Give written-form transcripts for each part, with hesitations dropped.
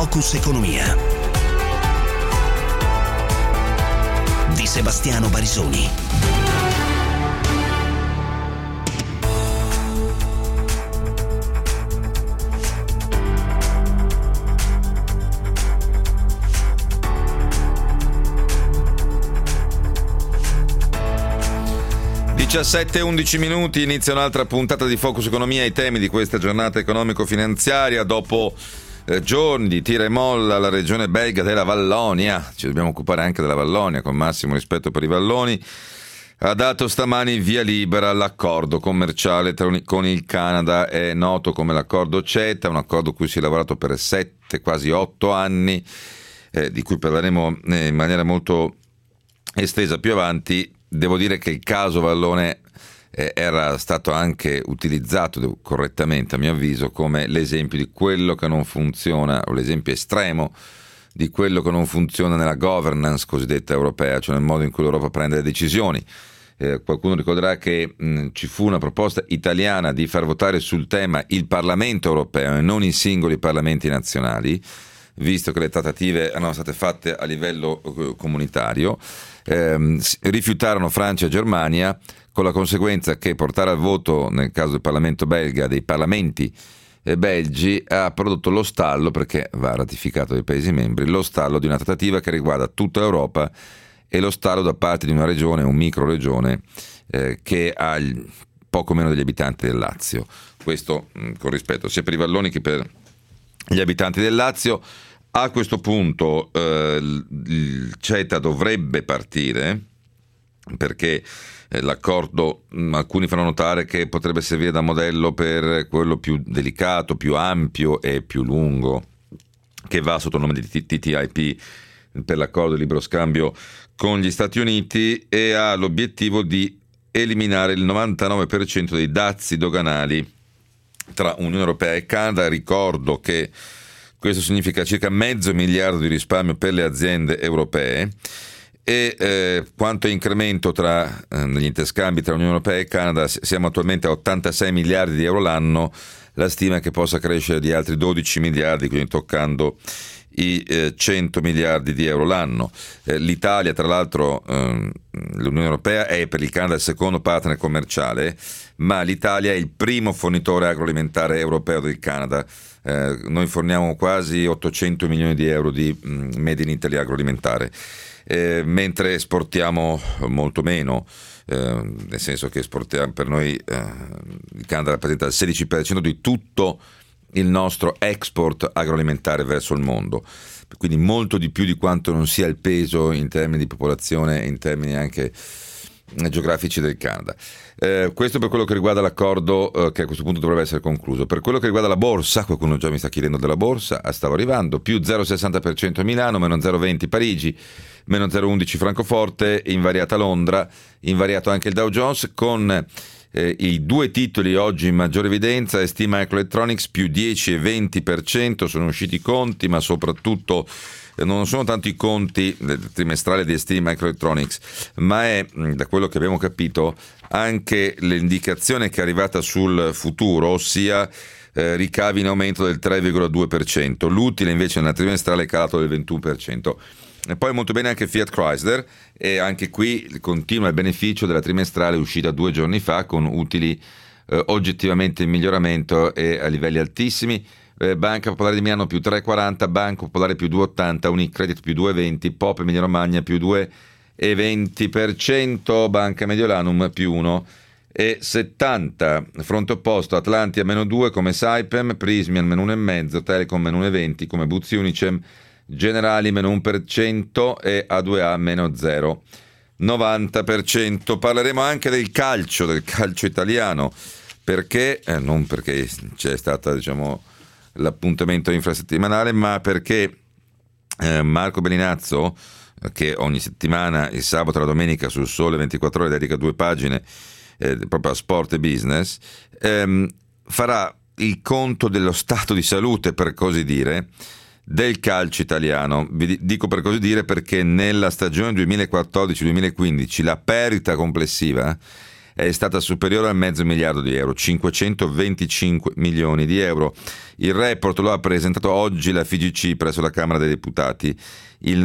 Focus Economia di Sebastiano Barisoni. Diciassette e 11 minuti, inizia un'altra puntata di Focus Economia. I temi di questa giornata economico-finanziaria. Dopo giorni di tira e molla alla regione belga della Vallonia, ci dobbiamo occupare anche della Vallonia, con massimo rispetto per i valloni, ha dato stamani via libera all'accordo commerciale con il Canada. È noto come l'accordo CETA, un accordo a cui si è lavorato per 7, quasi 8 anni, di cui parleremo in maniera molto estesa più avanti. Devo dire che il caso Vallone era stato anche utilizzato correttamente, a mio avviso, come l'esempio di quello che non funziona, o l'esempio estremo di quello che non funziona nella governance cosiddetta europea, cioè nel modo in cui l'Europa prende le decisioni. Qualcuno ricorderà che ci fu una proposta italiana di far votare sul tema il Parlamento europeo e non i singoli parlamenti nazionali, visto che le trattative erano state fatte a livello comunitario. Rifiutarono Francia e Germania, con la conseguenza che portare al voto, nel caso del Parlamento belga, dei parlamenti belgi, ha prodotto lo stallo, perché va ratificato dai Paesi membri, lo stallo di una trattativa che riguarda tutta l'Europa e lo stallo da parte di una regione, un micro regione, che ha poco meno degli abitanti del Lazio. Questo con rispetto sia per i valloni che per gli abitanti del Lazio. A questo punto il CETA dovrebbe partire, perché l'accordo, alcuni fanno notare che potrebbe servire da modello per quello più delicato, più ampio e più lungo, che va sotto il nome di TTIP, per l'accordo di libero scambio con gli Stati Uniti, e ha l'obiettivo di eliminare il 99% dei dazi doganali tra Unione Europea e Canada. Ricordo che questo significa circa $500 miliardi di risparmio per le aziende europee, e quanto incremento negli interscambi tra Unione Europea e Canada, siamo attualmente a 86 miliardi di euro l'anno. La stima è che possa crescere di altri 12 miliardi, quindi toccando i 100 miliardi di euro l'anno. L'Italia, tra l'altro, l'Unione Europea è per il Canada il secondo partner commerciale, ma l'Italia è il primo fornitore agroalimentare europeo del Canada. Noi forniamo quasi 800 milioni di euro di Made in Italy agroalimentare, mentre esportiamo molto meno, nel senso che esportiamo, per noi il Canada rappresenta il 16% di tutto il nostro export agroalimentare verso il mondo, quindi molto di più di quanto non sia il peso in termini di popolazione e in termini anche geografici del Canada. Questo per quello che riguarda l'accordo, che a questo punto dovrebbe essere concluso. Per quello che riguarda la borsa, qualcuno già mi sta chiedendo della borsa, stavo arrivando, più 0,60% a Milano, meno 0,20 Parigi, meno 0,11 Francoforte, invariata Londra, invariato anche il Dow Jones, con i due titoli oggi in maggiore evidenza. ST Microelectronics più 10 e 20%, sono usciti i conti, ma soprattutto non sono tanto i conti trimestrali di ST Microelectronics, ma è, da quello che abbiamo capito, anche l'indicazione che è arrivata sul futuro, ossia ricavi in aumento del 3,2%, l'utile invece nella trimestrale è calato del 21%. E poi molto bene anche Fiat Chrysler, e anche qui continua il beneficio della trimestrale uscita 2 giorni fa, con utili oggettivamente in miglioramento e a livelli altissimi. Banca Popolare di Milano più 3,40, Banco Popolare più 2,80, Unicredit più 2,20, Pop Emilia Romagna più 2,20%, Banca Mediolanum più 1,70. Fronte opposto Atlantia meno 2 come Saipem, Prismian meno 1,5, Telecom meno 1,20 come Buzzi Unicem, Generali meno 1% e A2A meno 0,90%. Parleremo anche del calcio italiano, perché non perché c'è stata, diciamo, l'appuntamento infrasettimanale, ma perché Marco Bellinazzo, che ogni settimana, il sabato e la domenica, sul Sole 24 Ore dedica 2 pagine proprio a sport e business, farà il conto dello stato di salute, per così dire, del calcio italiano. Vi dico per così dire perché nella stagione 2014-2015 la perdita complessiva è stata superiore al mezzo miliardo di euro, 525 milioni di euro. Il report lo ha presentato oggi la FIGC presso la Camera dei Deputati. Il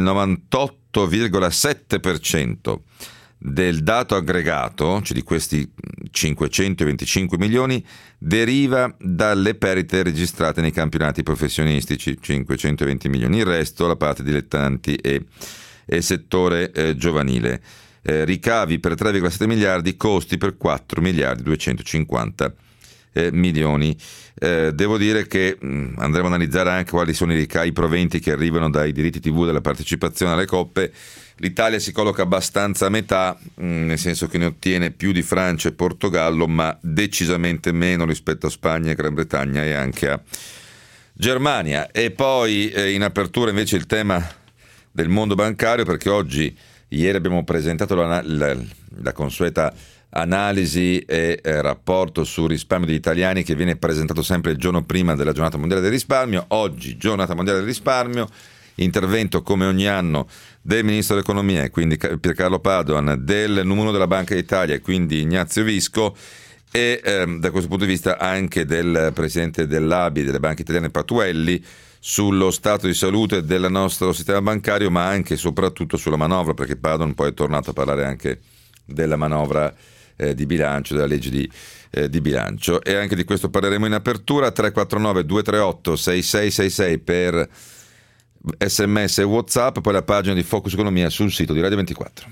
98,7% del dato aggregato, cioè di questi 525 milioni, deriva dalle perdite registrate nei campionati professionistici, 520 milioni. Il resto la parte dilettanti e settore giovanile. Ricavi per 3,7 miliardi, costi per 4 miliardi 250 milioni. Devo dire che andremo a analizzare anche quali sono i proventi che arrivano dai diritti TV della partecipazione alle coppe. L'Italia si colloca abbastanza a metà, nel senso che ne ottiene più di Francia e Portogallo, ma decisamente meno rispetto a Spagna, Gran Bretagna e anche a Germania. E poi in apertura invece il tema del mondo bancario, perché ieri abbiamo presentato la consueta analisi e rapporto sul risparmio degli italiani, che viene presentato sempre il giorno prima della giornata mondiale del risparmio. Oggi, giornata mondiale del risparmio, intervento come ogni anno del Ministro dell'Economia, e quindi Piercarlo Padoan, del numero 1 della Banca d'Italia, e quindi Ignazio Visco, e da questo punto di vista anche del Presidente dell'ABI, delle banche italiane, Patuelli, sullo stato di salute del nostro sistema bancario, ma anche e soprattutto sulla manovra, perché Padoan poi è tornato a parlare anche della manovra di bilancio, della legge di bilancio, e anche di questo parleremo in apertura. 349 238 6666 per SMS e WhatsApp, poi la pagina di Focus Economia sul sito di Radio 24.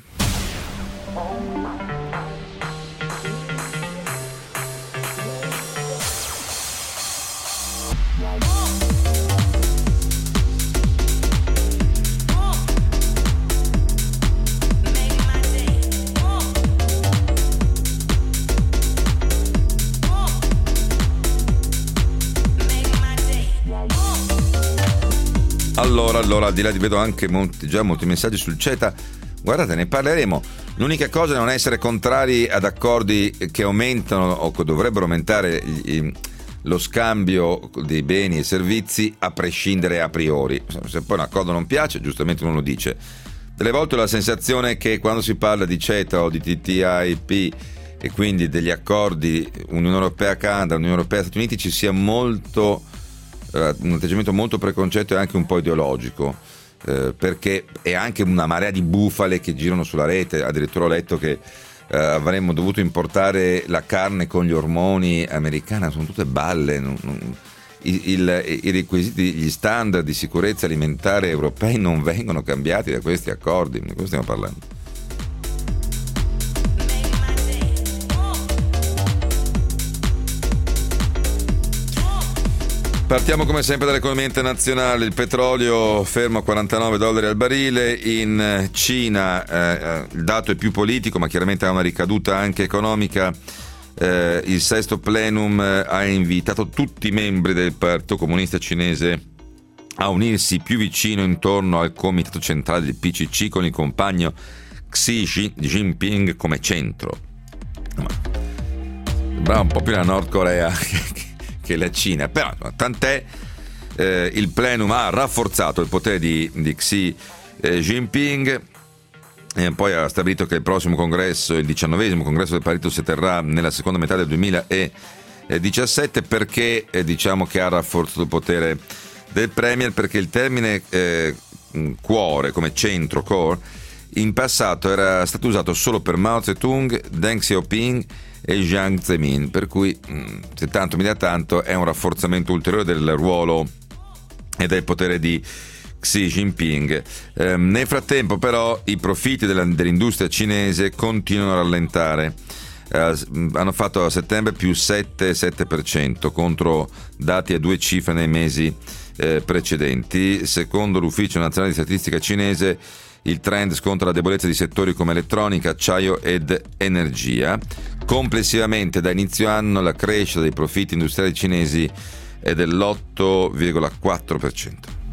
Allora, al di là vedo anche molti messaggi sul CETA. Guardate, ne parleremo. L'unica cosa è non essere contrari ad accordi che aumentano o che dovrebbero aumentare lo scambio dei beni e servizi, a prescindere a priori. Se poi un accordo non piace, giustamente uno lo dice. Delle volte ho la sensazione che quando si parla di CETA o di TTIP, e quindi degli accordi Unione Europea-Canada, Unione Europea-Stati Uniti, ci sia un atteggiamento molto preconcetto e anche un po' ideologico, perché è anche una marea di bufale che girano sulla rete. Addirittura ho letto che avremmo dovuto importare la carne con gli ormoni americana. Sono tutte balle. I requisiti, gli standard di sicurezza alimentare europei non vengono cambiati da questi accordi. Di questo stiamo parlando. Partiamo come sempre dall'economia internazionale. Il petrolio fermo a $49 al barile. In Cina il dato è più politico, ma chiaramente ha una ricaduta anche economica. Il sesto plenum ha invitato tutti i membri del Partito Comunista Cinese a unirsi più vicino intorno al comitato centrale del PCC, con il compagno Xi Jinping come centro. Sembrava un po' più la Nord Corea che la Cina, però tant'è. Il plenum ha rafforzato il potere di Xi Jinping, e poi ha stabilito che il prossimo congresso, il 19° congresso del partito, si terrà nella seconda metà del 2017. Perché diciamo che ha rafforzato il potere del premier? Perché il termine cuore, come centro, core, in passato era stato usato solo per Mao Zedong, Deng Xiaoping e Jiang Zemin, per cui se tanto mi dà tanto, è un rafforzamento ulteriore del ruolo e del potere di Xi Jinping. Nel frattempo però i profitti dell'industria cinese continuano a rallentare. Hanno fatto a settembre più 7% contro dati a due cifre nei mesi precedenti. Secondo l'Ufficio Nazionale di Statistica cinese, il trend sconta la debolezza di settori come elettronica, acciaio ed energia. Complessivamente da inizio anno la crescita dei profitti industriali cinesi è dell'8,4%.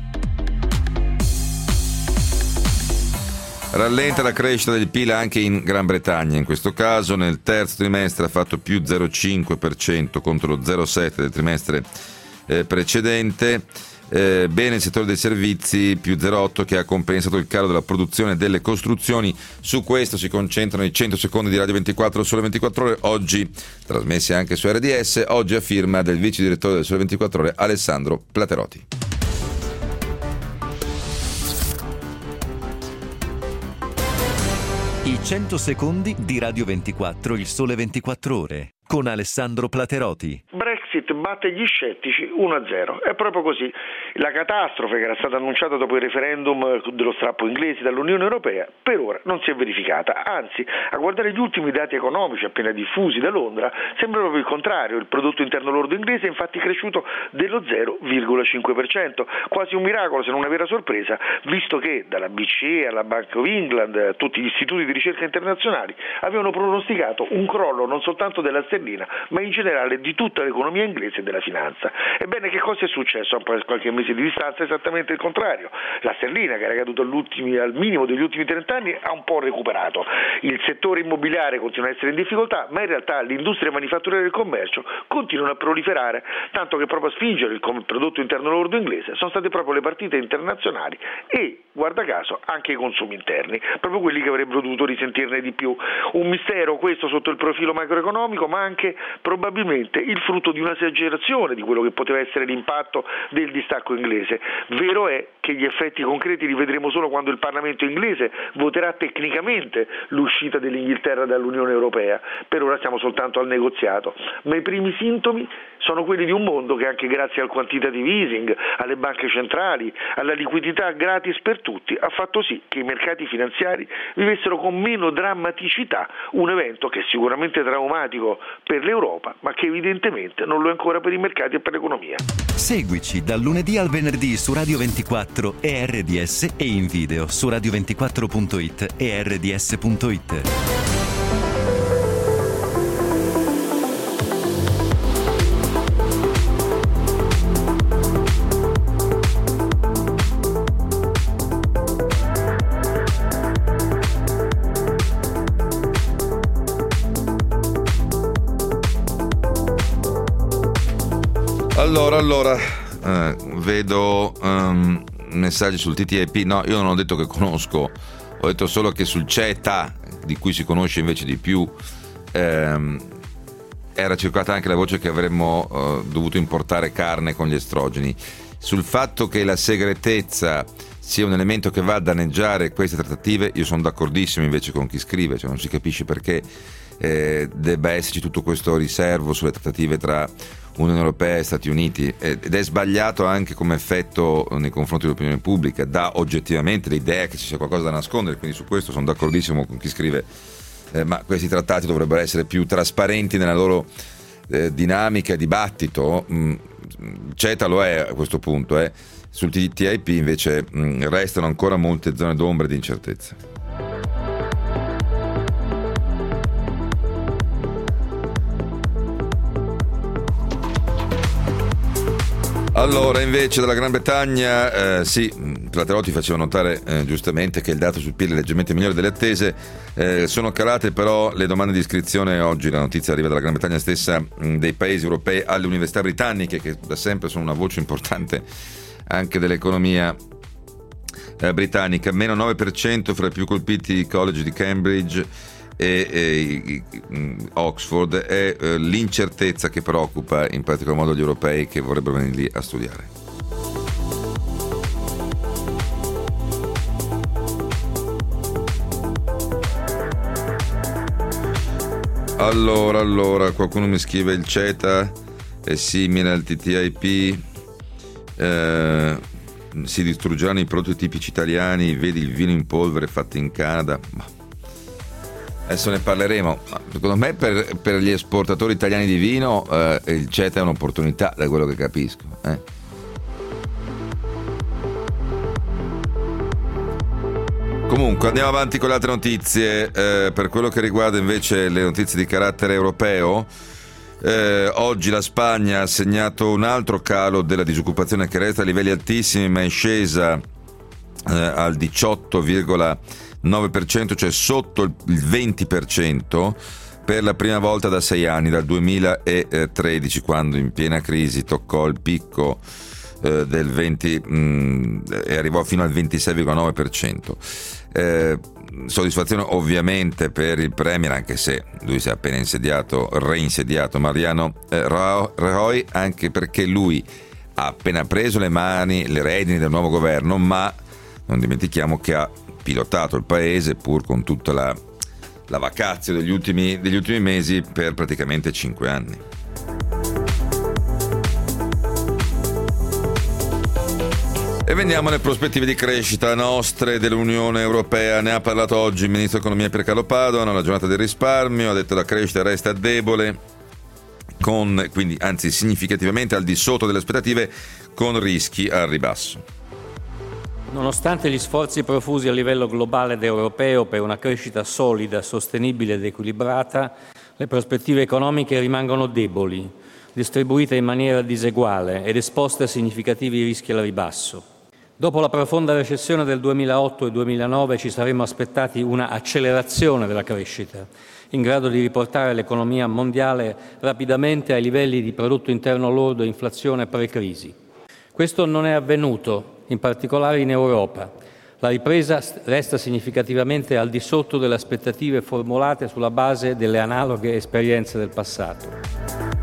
Rallenta la crescita del PIL anche in Gran Bretagna. In questo caso nel terzo trimestre ha fatto più 0,5% contro lo 0,7% del trimestre precedente. Bene il settore dei servizi più 0,8 che ha compensato il calo della produzione delle costruzioni. Su questo si concentrano i 100 secondi di Radio 24 Sole 24 Ore, oggi trasmessi anche su RDS, oggi a firma del vice direttore del Sole 24 Ore Alessandro Platerotti. I 100 secondi di Radio 24 Il Sole 24 Ore con Alessandro Platerotti. Brexit batte gli scettici 1-0, è proprio così. La catastrofe che era stata annunciata dopo il referendum dello strappo inglese dall'Unione Europea per ora non si è verificata, anzi a guardare gli ultimi dati economici appena diffusi da Londra sembra proprio il contrario. Il prodotto interno lordo inglese è infatti cresciuto dello 0,5%, quasi un miracolo se non una vera sorpresa, visto che dalla BCE alla Bank of England tutti gli istituti di ricerca internazionali avevano pronosticato un crollo non soltanto della sterlina ma in generale di tutta l'economia inglese e della finanza. Ebbene, che cosa è successo? A qualche mese di distanza esattamente il contrario. La sterlina, che era caduta al minimo degli ultimi 30 anni, ha un po' recuperato. Il settore immobiliare continua a essere in difficoltà, ma in realtà l'industria manifatturiera e il commercio continuano a proliferare, tanto che proprio a spingere il prodotto interno lordo inglese sono state proprio le partite internazionali e, guarda caso, anche i consumi interni, proprio quelli che avrebbero dovuto risentirne di più. Un mistero questo sotto il profilo macroeconomico, ma anche probabilmente il frutto di un'esagerazione di quello che poteva essere l'impatto del distacco inglese. Vero è che gli effetti concreti li vedremo solo quando il Parlamento inglese voterà tecnicamente l'uscita dell'Inghilterra dall'Unione Europea. Per ora siamo soltanto al negoziato, ma i primi sintomi sono quelli di un mondo che anche grazie al quantitative easing, alle banche centrali, alla liquidità gratis per tutti, ha fatto sì che i mercati finanziari vivessero con meno drammaticità un evento che è sicuramente traumatico per l'Europa, ma che evidentemente non lo è ancora per i mercati e per l'economia. Seguici dal lunedì al venerdì su Radio 24 e RDS e in video su radio24.it e rds.it. Allora, vedo messaggi sul TTIP. No, io non ho detto che conosco, ho detto solo che sul CETA, di cui si conosce invece di più, era circolata anche la voce che avremmo dovuto importare carne con gli estrogeni. Sul fatto che la segretezza sia un elemento che va a danneggiare queste trattative, io sono d'accordissimo invece con chi scrive, cioè non si capisce perché debba esserci tutto questo riservo sulle trattative tra Unione Europea e Stati Uniti, ed è sbagliato anche come effetto nei confronti dell'opinione pubblica, dà oggettivamente l'idea che ci sia qualcosa da nascondere, quindi su questo sono d'accordissimo con chi scrive, ma questi trattati dovrebbero essere più trasparenti nella loro dinamica e dibattito. CETA lo è a questo punto, sul TTIP invece restano ancora molte zone d'ombra e di incertezza. Allora, invece dalla Gran Bretagna, sì, Platerotti faceva notare giustamente che il dato sul PIL è leggermente migliore delle attese, sono calate però le domande di iscrizione. Oggi la notizia arriva dalla Gran Bretagna stessa, dei paesi europei alle università britanniche, che da sempre sono una voce importante anche dell'economia britannica. Meno 9% fra i più colpiti college di Cambridge e Oxford. È l'incertezza che preoccupa in particolar modo gli europei che vorrebbero venire lì a studiare. Allora, qualcuno mi scrive: il CETA è simile al TTIP, si distruggeranno i prodotti tipici italiani, vedi il vino in polvere fatto in Canada. Adesso ne parleremo. Secondo me per gli esportatori italiani di vino il CETA è un'opportunità, da quello che capisco. Comunque andiamo avanti con le altre notizie. Per quello che riguarda invece le notizie di carattere europeo, oggi la Spagna ha segnato un altro calo della disoccupazione che resta a livelli altissimi, ma è scesa al 18,9%, cioè sotto il 20%, per la prima volta da 6 anni, dal 2013, quando in piena crisi toccò il picco del 20 e arrivò fino al 26,9%. Soddisfazione ovviamente per il Premier, anche se lui si è appena reinsediato Mariano Rajoy, anche perché lui ha appena preso le redini del nuovo governo, ma non dimentichiamo che ha pilotato il paese, pur con tutta la vacazio degli ultimi mesi, per praticamente 5 anni. E veniamo alle prospettive di crescita nostre dell'Unione Europea. Ne ha parlato oggi il Ministro dell'Economia Piercarlo Padoan alla giornata del risparmio. Ha detto che la crescita resta debole, quindi anzi significativamente al di sotto delle aspettative, con rischi al ribasso. Nonostante gli sforzi profusi a livello globale ed europeo per una crescita solida, sostenibile ed equilibrata, le prospettive economiche rimangono deboli, distribuite in maniera diseguale ed esposte a significativi rischi al ribasso. Dopo la profonda recessione del 2008 e 2009 ci saremmo aspettati una accelerazione della crescita, in grado di riportare l'economia mondiale rapidamente ai livelli di prodotto interno lordo e inflazione pre-crisi. Questo non è avvenuto, in particolare in Europa. La ripresa resta significativamente al di sotto delle aspettative formulate sulla base delle analoghe esperienze del passato.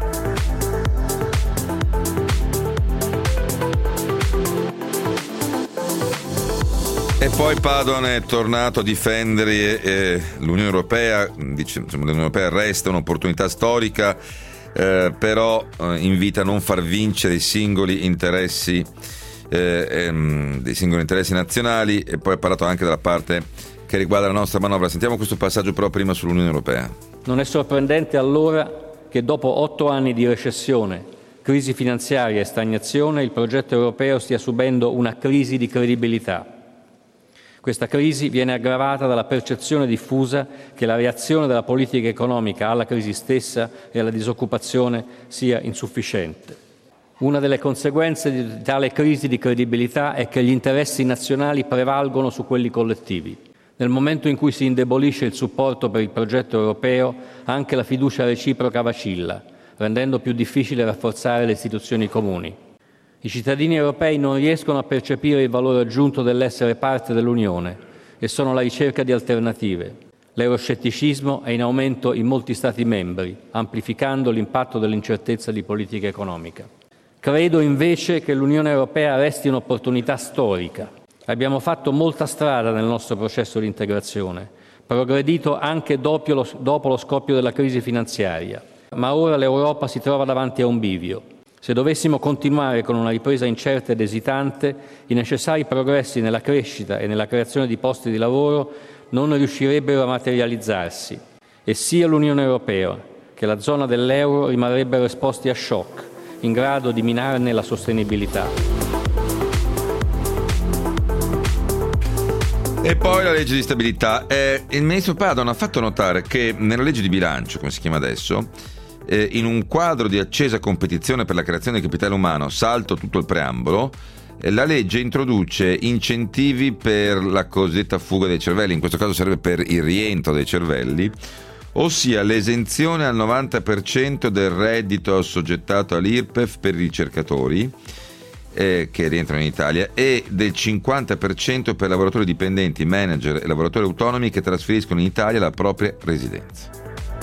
E poi Padoan è tornato a difendere l'Unione Europea, dice l'Unione Europea resta un'opportunità storica, però invita a non far vincere i singoli interessi nazionali, e poi ha parlato anche della parte che riguarda la nostra manovra. Sentiamo questo passaggio però prima sull'Unione Europea. Non è sorprendente allora che dopo 8 anni di recessione, crisi finanziaria e stagnazione, il progetto europeo stia subendo una crisi di credibilità. Questa crisi viene aggravata dalla percezione diffusa che la reazione della politica economica alla crisi stessa e alla disoccupazione sia insufficiente. Una delle conseguenze di tale crisi di credibilità è che gli interessi nazionali prevalgono su quelli collettivi. Nel momento in cui si indebolisce il supporto per il progetto europeo, anche la fiducia reciproca vacilla, rendendo più difficile rafforzare le istituzioni comuni. I cittadini europei non riescono a percepire il valore aggiunto dell'essere parte dell'Unione e sono alla ricerca di alternative. L'euroscetticismo è in aumento in molti Stati membri, amplificando l'impatto dell'incertezza di politica economica. Credo invece che l'Unione Europea resti un'opportunità storica. Abbiamo fatto molta strada nel nostro processo di integrazione, progredito anche dopo lo scoppio della crisi finanziaria, ma ora l'Europa si trova davanti a un bivio. Se dovessimo continuare con una ripresa incerta ed esitante, i necessari progressi nella crescita e nella creazione di posti di lavoro non riuscirebbero a materializzarsi e sia l'Unione Europea che la zona dell'euro rimarrebbero esposti a shock, in grado di minarne la sostenibilità. E poi la legge di stabilità. Il ministro Padoan ha fatto notare che nella legge di bilancio, come si chiama adesso, in un quadro di accesa competizione per la creazione di capitale umano, salto tutto il preambolo, la legge introduce incentivi per la cosiddetta fuga dei cervelli, in questo caso sarebbe per il rientro dei cervelli, ossia l'esenzione al 90% del reddito assoggettato all'IRPEF per i ricercatori che rientrano in Italia e del 50% per lavoratori dipendenti, manager e lavoratori autonomi che trasferiscono in Italia la propria residenza.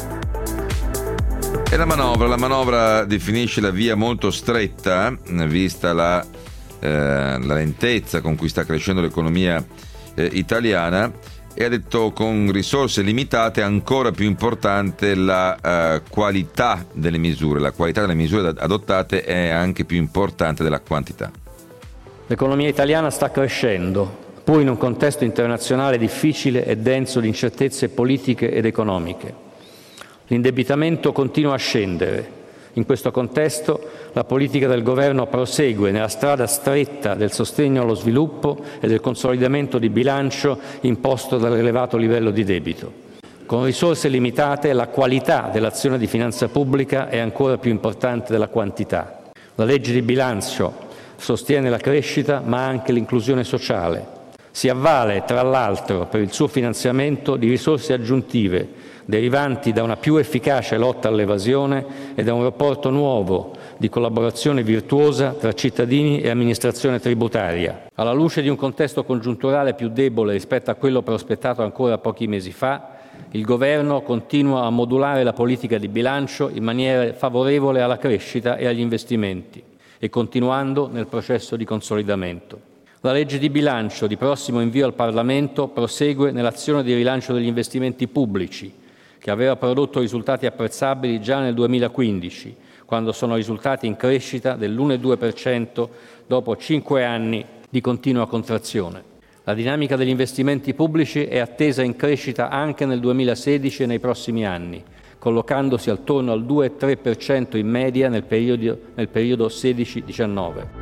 E la manovra definisce la via molto stretta, vista la lentezza con cui sta crescendo l'economia italiana, e ha detto con risorse limitate ancora più importante la qualità delle misure. La qualità delle misure adottate è anche più importante della quantità. L'economia italiana sta crescendo, pur in un contesto internazionale difficile e denso di incertezze politiche ed economiche. L'indebitamento continua a scendere. In questo contesto, la politica del Governo prosegue nella strada stretta del sostegno allo sviluppo e del consolidamento di bilancio imposto dall'elevato livello di debito. Con risorse limitate, la qualità dell'azione di finanza pubblica è ancora più importante della quantità. La legge di bilancio sostiene la crescita, ma anche l'inclusione sociale. Si avvale, tra l'altro, per il suo finanziamento di risorse aggiuntive derivanti da una più efficace lotta all'evasione e da un rapporto nuovo di collaborazione virtuosa tra cittadini e amministrazione tributaria. Alla luce di un contesto congiunturale più debole rispetto a quello prospettato ancora pochi mesi fa, il Governo continua a modulare la politica di bilancio in maniera favorevole alla crescita e agli investimenti e continuando nel processo di consolidamento. La legge di bilancio di prossimo invio al Parlamento prosegue nell'azione di rilancio degli investimenti pubblici, che aveva prodotto risultati apprezzabili già nel 2015, quando sono risultati in crescita dell'1,2% dopo 5 anni di continua contrazione. La dinamica degli investimenti pubblici è attesa in crescita anche nel 2016 e nei prossimi anni, collocandosi attorno al 2,3% in media nel periodo 16-19.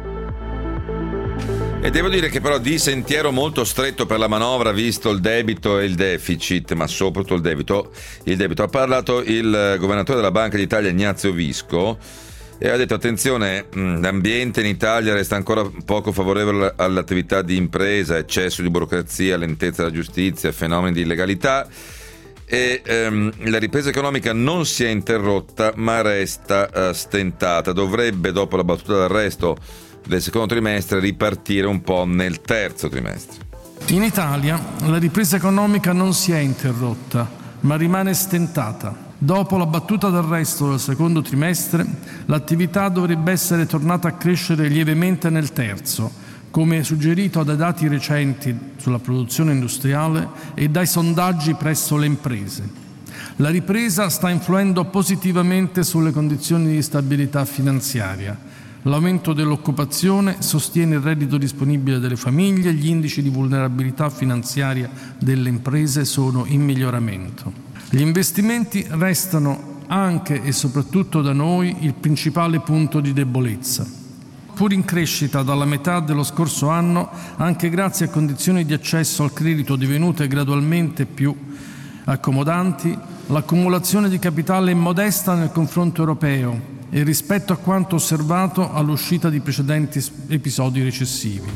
E devo dire che però di sentiero molto stretto per la manovra, visto il debito e il deficit, ma soprattutto il debito. Ha parlato il governatore della Banca d'Italia Ignazio Visco e ha detto: attenzione, l'ambiente in Italia resta ancora poco favorevole all'attività di impresa, eccesso di burocrazia, lentezza della giustizia, fenomeni di illegalità e la ripresa economica non si è interrotta ma resta stentata. Dovrebbe, dopo la battuta d'arresto del secondo trimestre, ripartire un po' nel terzo trimestre. In Italia la ripresa economica non si è interrotta, ma rimane stentata. Dopo la battuta d'arresto del secondo trimestre, l'attività dovrebbe essere tornata a crescere lievemente nel terzo, come suggerito dai dati recenti sulla produzione industriale e dai sondaggi presso le imprese. La ripresa sta influendo positivamente sulle condizioni di stabilità finanziaria. L'aumento dell'occupazione sostiene il reddito disponibile delle famiglie, gli indici di vulnerabilità finanziaria delle imprese sono in miglioramento. Gli investimenti restano anche e soprattutto da noi il principale punto di debolezza. Pur in crescita dalla metà dello scorso anno, anche grazie a condizioni di accesso al credito divenute gradualmente più accomodanti, l'accumulazione di capitale è modesta nel confronto europeo e rispetto a quanto osservato all'uscita di precedenti episodi recessivi.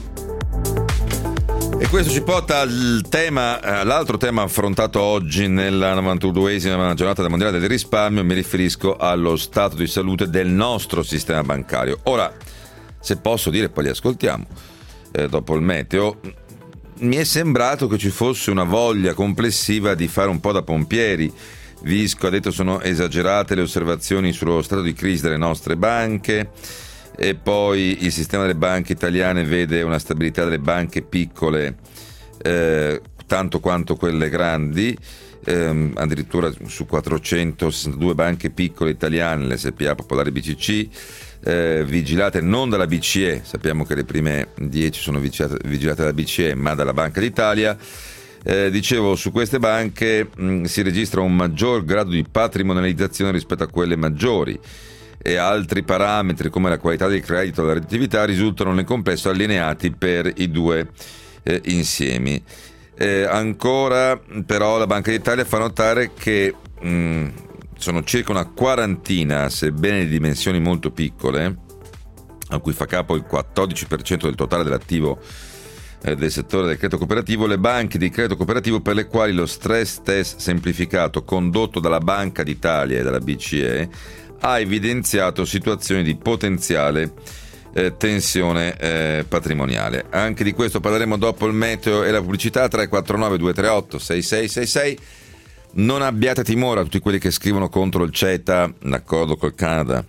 E questo ci porta all'altro tema affrontato oggi nella 92esima giornata del Mondiale del Risparmio. Mi riferisco allo stato di salute del nostro sistema bancario. Ora, se posso dire, poi li ascoltiamo dopo il meteo, mi è sembrato che ci fosse una voglia complessiva di fare un po' da pompieri. Visco ha detto: sono esagerate le osservazioni sullo stato di crisi delle nostre banche, e poi il sistema delle banche italiane vede una stabilità delle banche piccole tanto quanto quelle grandi, addirittura su 462 banche piccole italiane, le SPA, Popolari, BCC, vigilate non dalla BCE. Sappiamo che le prime 10 sono vigilate dalla BCE, ma dalla Banca d'Italia. Dicevo, su queste banche si registra un maggior grado di patrimonializzazione rispetto a quelle maggiori, e altri parametri come la qualità del credito e la redditività risultano nel complesso allineati per i due insiemi. Ancora però la Banca d'Italia fa notare che sono circa una quarantina, sebbene di dimensioni molto piccole, a cui fa capo il 14% del totale dell'attivo del settore del credito cooperativo, le banche di credito cooperativo per le quali lo stress test semplificato condotto dalla Banca d'Italia e dalla BCE ha evidenziato situazioni di potenziale tensione patrimoniale. Anche di questo parleremo dopo il meteo e la pubblicità. 349 238 6666. Non abbiate timore a tutti quelli che scrivono contro il CETA, l'accordo col Canada,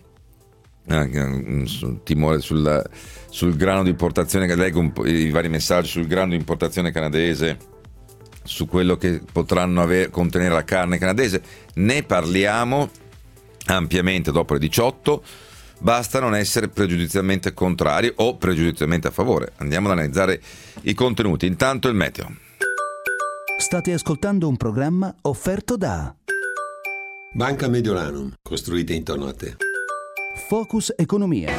timore sul grano di importazione, che leggo i vari messaggi sul grano di importazione canadese, su quello che potranno contenere la carne canadese. Ne parliamo ampiamente dopo le 18. Basta non essere pregiudizialmente contrari o pregiudizialmente a favore. Andiamo ad analizzare i contenuti. Intanto il meteo. State ascoltando un programma offerto da Banca Mediolanum, costruite intorno a te. Focus Economia.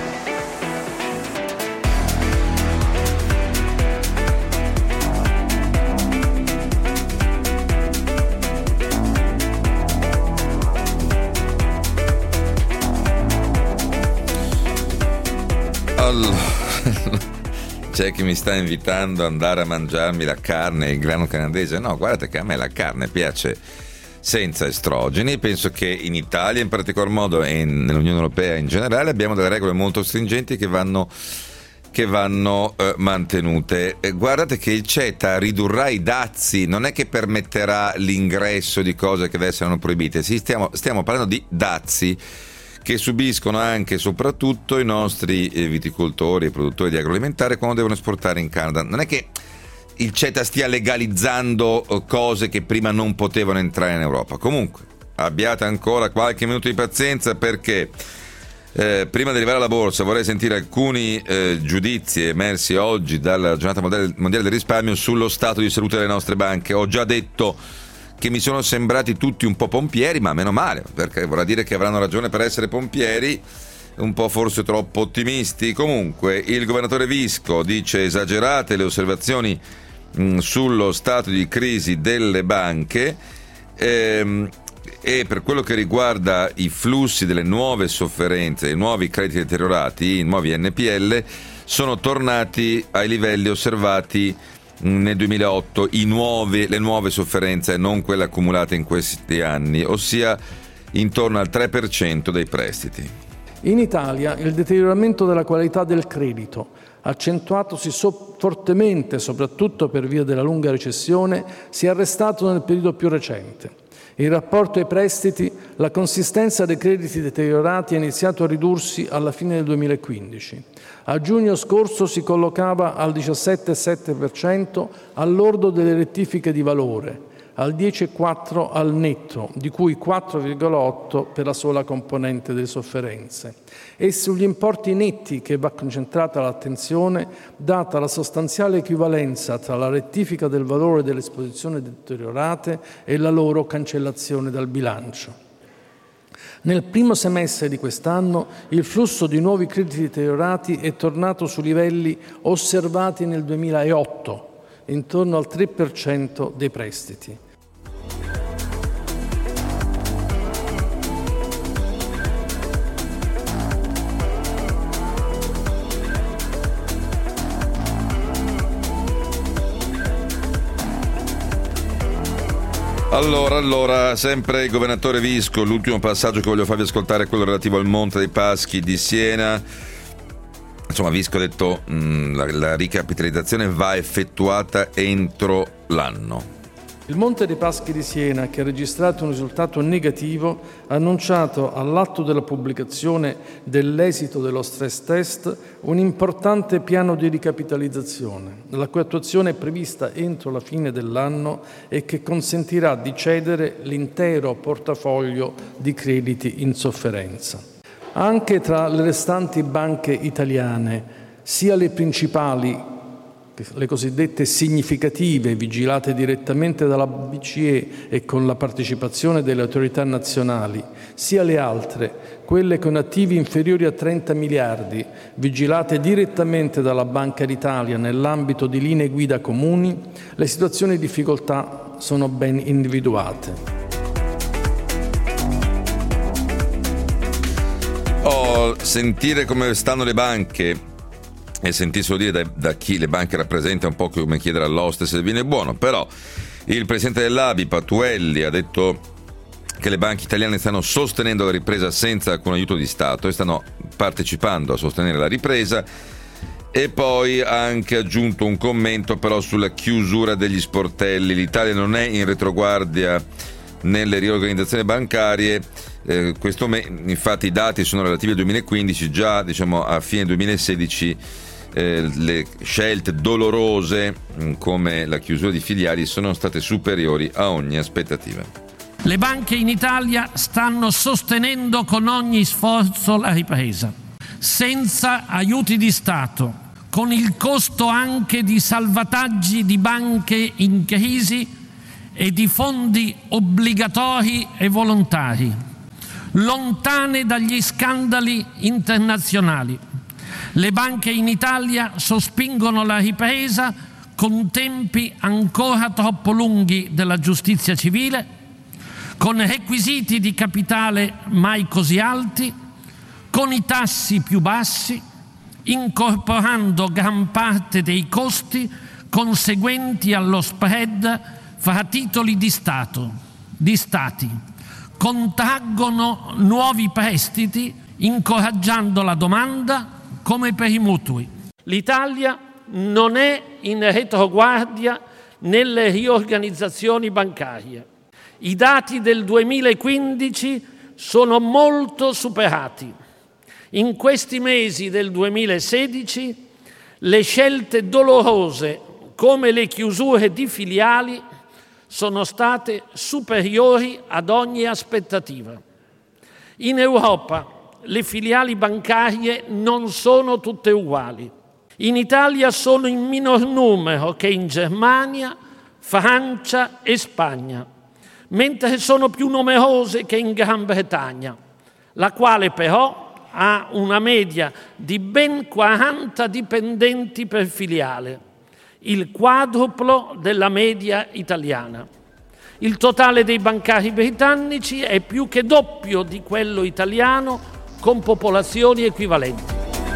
C'è chi mi sta invitando ad andare a mangiarmi la carne, il grano canadese. No, guardate che a me la carne piace senza estrogeni. Penso che in Italia in particolar modo e nell'Unione Europea in generale abbiamo delle regole molto stringenti che vanno mantenute. Guardate che il CETA ridurrà i dazi, non è che permetterà l'ingresso di cose che adesso erano proibite. Stiamo parlando di dazi che subiscono anche e soprattutto i nostri viticoltori e produttori di agroalimentare quando devono esportare in Canada. Non è che il CETA stia legalizzando cose che prima non potevano entrare in Europa. Comunque abbiate ancora qualche minuto di pazienza, perché prima di arrivare alla borsa vorrei sentire alcuni giudizi emersi oggi dalla giornata mondiale del risparmio sullo stato di salute delle nostre banche. Ho già detto che mi sono sembrati tutti un po' pompieri, ma meno male, perché vorrà dire che avranno ragione per essere pompieri, un po' forse troppo ottimisti. Comunque il governatore Visco dice esagerate le osservazioni sullo stato di crisi delle banche, e per quello che riguarda i flussi delle nuove sofferenze, i nuovi crediti deteriorati, i nuovi NPL sono tornati ai livelli osservati nel 2008, le nuove sofferenze, non quelle accumulate in questi anni, ossia intorno al 3% dei prestiti. In Italia il deterioramento della qualità del credito, accentuatosi fortemente soprattutto per via della lunga recessione, si è arrestato nel periodo più recente. In rapporto ai prestiti, la consistenza dei crediti deteriorati ha iniziato a ridursi alla fine del 2015. A giugno scorso si collocava al 17,7% al lordo delle rettifiche di valore, al 10,4% al netto, di cui 4,8% per la sola componente delle sofferenze. È sugli importi netti che va concentrata l'attenzione, data la sostanziale equivalenza tra la rettifica del valore delle esposizioni deteriorate e la loro cancellazione dal bilancio. Nel primo semestre di quest'anno il flusso di nuovi crediti deteriorati è tornato su livelli osservati nel 2008, intorno al 3% dei prestiti. Allora, sempre il governatore Visco, l'ultimo passaggio che voglio farvi ascoltare è quello relativo al Monte dei Paschi di Siena. Insomma, Visco ha detto la ricapitalizzazione va effettuata entro l'anno. Il Monte dei Paschi di Siena, che ha registrato un risultato negativo, ha annunciato all'atto della pubblicazione dell'esito dello stress test un importante piano di ricapitalizzazione, la cui attuazione è prevista entro la fine dell'anno e che consentirà di cedere l'intero portafoglio di crediti in sofferenza. Anche tra le restanti banche italiane, sia le principali, le cosiddette significative, vigilate direttamente dalla BCE e con la partecipazione delle autorità nazionali, sia le altre, quelle con attivi inferiori a 30 miliardi, vigilate direttamente dalla Banca d'Italia nell'ambito di linee guida comuni, le situazioni di difficoltà sono ben individuate. Sentire come stanno le banche e sentirselo dire da chi le banche rappresenta un po' come chiedere all'oste se viene buono, però il presidente dell'ABI Patuelli ha detto che le banche italiane stanno sostenendo la ripresa senza alcun aiuto di Stato e stanno partecipando a sostenere la ripresa, e poi ha anche aggiunto un commento però sulla chiusura degli sportelli. L'Italia non è in retroguardia nelle riorganizzazioni bancarie. Infatti i dati sono relativi al 2015, già a fine 2016 le scelte dolorose come la chiusura di filiali sono state superiori a ogni aspettativa. Le banche in Italia stanno sostenendo con ogni sforzo la ripresa, senza aiuti di Stato, con il costo anche di salvataggi di banche in crisi e di fondi obbligatori e volontari, lontane dagli scandali internazionali. Le banche in Italia sospingono la ripresa con tempi ancora troppo lunghi della giustizia civile, con requisiti di capitale mai così alti, con i tassi più bassi, incorporando gran parte dei costi conseguenti allo spread fra titoli di Stati, contraggono nuovi prestiti, incoraggiando la domanda come per i mutui. L'Italia non è in retroguardia nelle riorganizzazioni bancarie. I dati del 2015 sono molto superati. In questi mesi del 2016 le scelte dolorose come le chiusure di filiali sono state superiori ad ogni aspettativa. In Europa le filiali bancarie non sono tutte uguali. In Italia sono in minor numero che in Germania, Francia e Spagna, mentre sono più numerose che in Gran Bretagna, la quale però ha una media di ben 40 dipendenti per filiale, il quadruplo della media italiana. Il totale dei bancari britannici è più che doppio di quello italiano, con popolazioni equivalenti.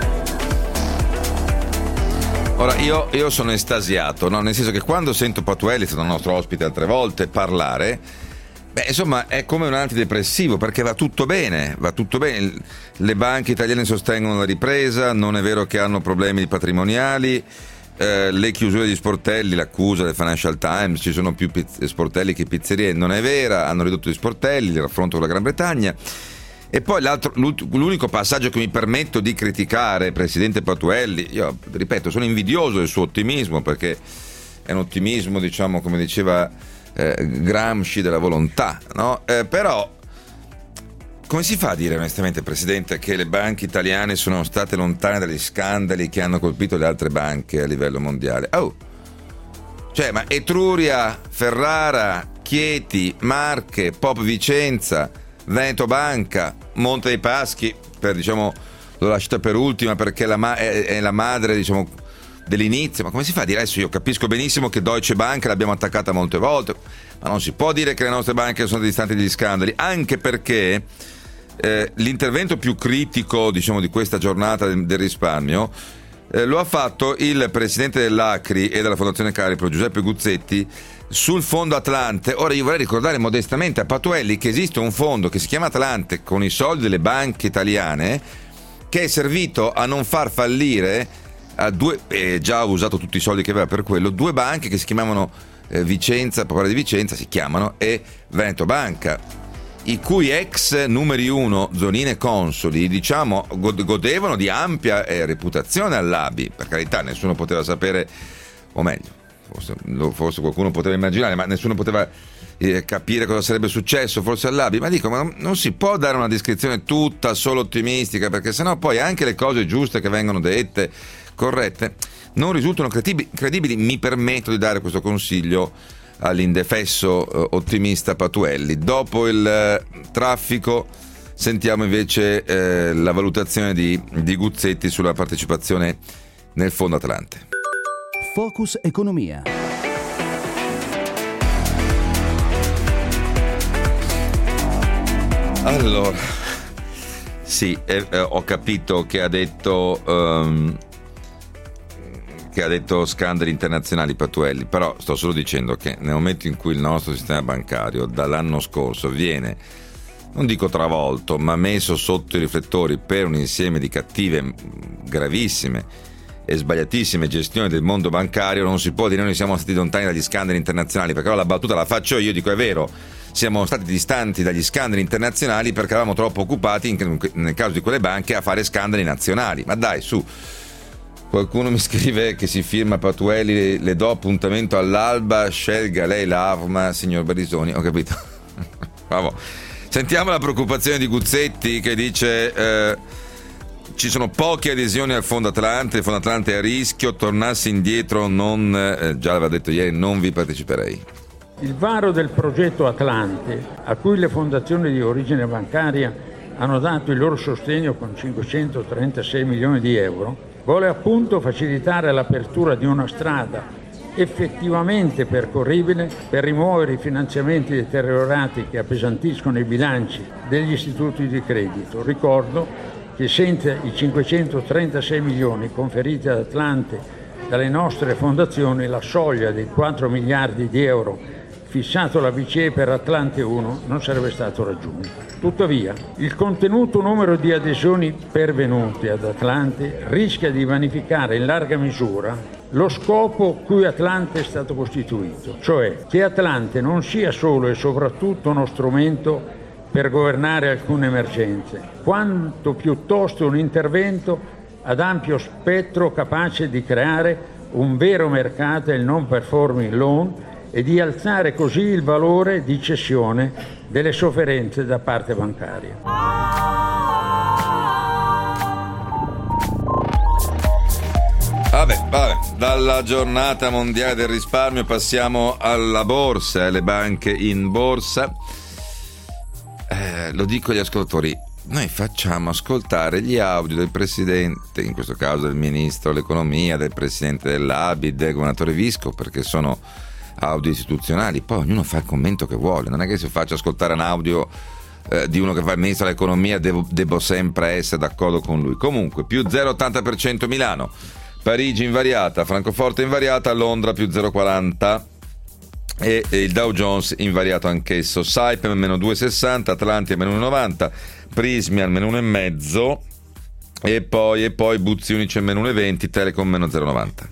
Ora, io sono estasiato, no? Nel senso che quando sento Patuelli, è stato il nostro ospite altre volte, parlare, insomma, è come un antidepressivo, perché va tutto bene. Le banche italiane sostengono la ripresa, non è vero che hanno problemi patrimoniali, le chiusure di sportelli, l'accusa del Financial Times, ci sono più sportelli che pizzerie, non è vera, hanno ridotto gli sportelli, il raffronto con la Gran Bretagna. E poi l'unico passaggio che mi permetto di criticare, Presidente Patuelli, io ripeto, sono invidioso del suo ottimismo, perché è un ottimismo, diciamo, come diceva Gramsci, della volontà, no? Però come si fa a dire onestamente, Presidente, che le banche italiane sono state lontane dagli scandali che hanno colpito le altre banche a livello mondiale? Ma Etruria, Ferrara, Chieti, Marche, Pop Vicenza, Veneto Banca, Monte dei Paschi, l'ho lasciata per ultima perché è la madre, diciamo, dell'inizio. Ma come si fa a dire? Adesso io capisco benissimo che Deutsche Bank l'abbiamo attaccata molte volte, ma non si può dire che le nostre banche sono distanti dagli scandali, anche perché l'intervento più critico, diciamo, di questa giornata del risparmio lo ha fatto il presidente dell'Acri e della Fondazione Cariplo, Giuseppe Guzzetti, sul fondo Atlante. Ora io vorrei ricordare modestamente a Patuelli che esiste un fondo che si chiama Atlante, con i soldi delle banche italiane, che è servito a non far fallire già ha usato tutti i soldi che aveva per quello, due banche che si chiamavano Vicenza, Popolare di Vicenza si chiamano, e Veneto Banca, i cui ex numeri 1 Zonini e Consoli, diciamo, godevano di ampia reputazione all'ABI. Per carità, nessuno poteva sapere, o meglio, forse qualcuno poteva immaginare, ma nessuno poteva capire cosa sarebbe successo forse all'ABI. Ma non si può dare una descrizione tutta solo ottimistica, perché sennò poi anche le cose giuste che vengono dette, corrette, non risultano credibili. Mi permetto di dare questo consiglio all'indefesso ottimista Patuelli. Dopo il traffico sentiamo invece la valutazione di Guzzetti sulla partecipazione nel Fondo Atlante. Focus Economia. Allora, sì, ho capito che ha detto scandali internazionali Patuelli, però sto solo dicendo che nel momento in cui il nostro sistema bancario dall'anno scorso viene, non dico travolto, ma messo sotto i riflettori per un insieme di cattive, gravissime e sbagliatissime gestioni del mondo bancario, non si può dire noi siamo stati lontani dagli scandali internazionali, perché allora la battuta la faccio io, dico è vero, siamo stati distanti dagli scandali internazionali perché eravamo troppo occupati nel caso di quelle banche a fare scandali nazionali. Ma dai, su. Qualcuno mi scrive che si firma Patuelli, le do appuntamento all'alba, scelga lei l'arma, signor Berisoni. Ho capito. Bravo. Sentiamo la preoccupazione di Guzzetti, che dice ci sono poche adesioni al Fondo Atlante, il Fondo Atlante è a rischio, tornassi indietro già l'aveva detto ieri, non vi parteciperei. Il varo del progetto Atlante, a cui le fondazioni di origine bancaria hanno dato il loro sostegno con 536 milioni di euro, vuole appunto facilitare l'apertura di una strada effettivamente percorribile per rimuovere i finanziamenti deteriorati che appesantiscono i bilanci degli istituti di credito. Ricordo che senza i 536 milioni conferiti ad Atlante dalle nostre fondazioni la soglia dei 4 miliardi di euro fissato la BCE per Atlante 1 non sarebbe stato raggiunto. Tuttavia, il contenuto numero di adesioni pervenute ad Atlante rischia di vanificare in larga misura lo scopo cui Atlante è stato costituito, cioè che Atlante non sia solo e soprattutto uno strumento per governare alcune emergenze, quanto piuttosto un intervento ad ampio spettro capace di creare un vero mercato del non performing loan e di alzare così il valore di cessione delle sofferenze da parte bancaria. Vabbè, dalla giornata mondiale del risparmio passiamo alla borsa, alle banche in borsa. Lo dico agli ascoltatori, noi facciamo ascoltare gli audio del presidente, in questo caso del ministro dell'economia, del presidente dell'ABID, del governatore Visco, perché sono audio istituzionali, poi ognuno fa il commento che vuole, non è che se faccio ascoltare un audio di uno che fa il ministro dell'economia devo sempre essere d'accordo con lui. Comunque più 0,80% Milano, Parigi invariata, Francoforte invariata, Londra più 0,40 e il Dow Jones invariato anch'esso, Saipem meno 2,60, Atlantia meno 1,90, Prysmian meno 1,5 e poi Buzzi Unice meno 1,20, Telecom meno 0,90.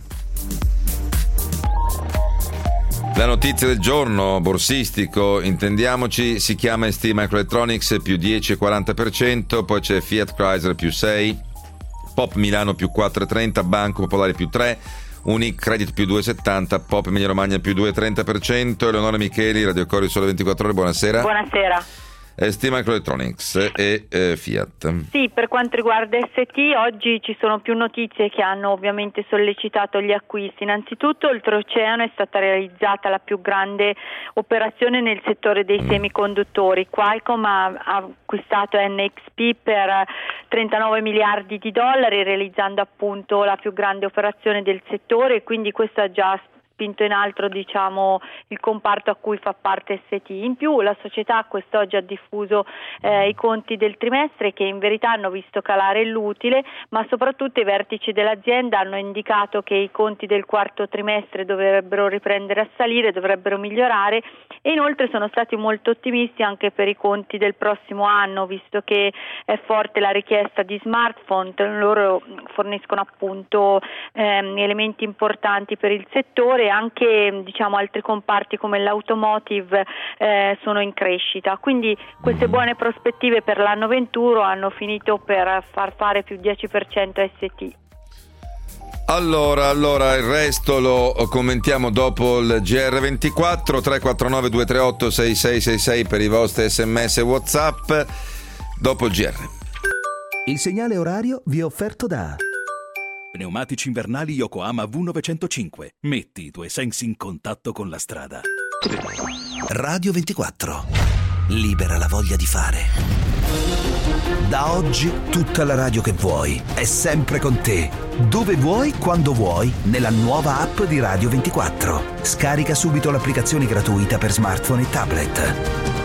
La notizia del giorno borsistico, intendiamoci, si chiama ST Microelectronics più 10,40%, poi c'è Fiat Chrysler più 6, Pop Milano più 4,30, Banco Popolare più 3, Unicredit più 2,70, Pop Emilia Romagna più 2,30%. Eleonora Micheli, Radio Corri Sole 24 Ore, buonasera. Buonasera. ST Microelectronics e Fiat. Sì, per quanto riguarda ST oggi ci sono più notizie che hanno ovviamente sollecitato gli acquisti. Innanzitutto oltreoceano è stata realizzata la più grande operazione nel settore dei semiconduttori. Qualcomm ha acquistato NXP per 39 miliardi di dollari, realizzando appunto la più grande operazione del settore, e quindi questo ha già spinto in alto il comparto a cui fa parte ST. In più la società quest'oggi ha diffuso i conti del trimestre, che in verità hanno visto calare l'utile, ma soprattutto i vertici dell'azienda hanno indicato che i conti del quarto trimestre dovrebbero riprendere a salire, dovrebbero migliorare, e inoltre sono stati molto ottimisti anche per i conti del prossimo anno, visto che è forte la richiesta di smartphone. Loro forniscono appunto elementi importanti per il settore, e anche altri comparti come l'automotive sono in crescita, quindi queste buone prospettive per l'anno 21 hanno finito per far fare più 10% a ST. Allora il resto lo commentiamo dopo il GR24. 349 238 6666 per i vostri SMS e WhatsApp. Dopo il GR. Il segnale orario vi è offerto da Pneumatici invernali Yokohama V905. Metti i tuoi sensi in contatto con la strada. Radio 24. Libera la voglia di fare. Da oggi tutta la radio che vuoi è sempre con te. Dove vuoi, quando vuoi, nella nuova app di Radio 24. Scarica subito l'applicazione gratuita per smartphone e tablet.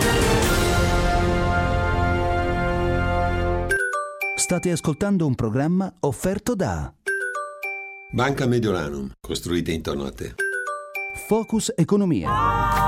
State ascoltando un programma offerto da Banca Mediolanum, costruite intorno a te. Focus Economia.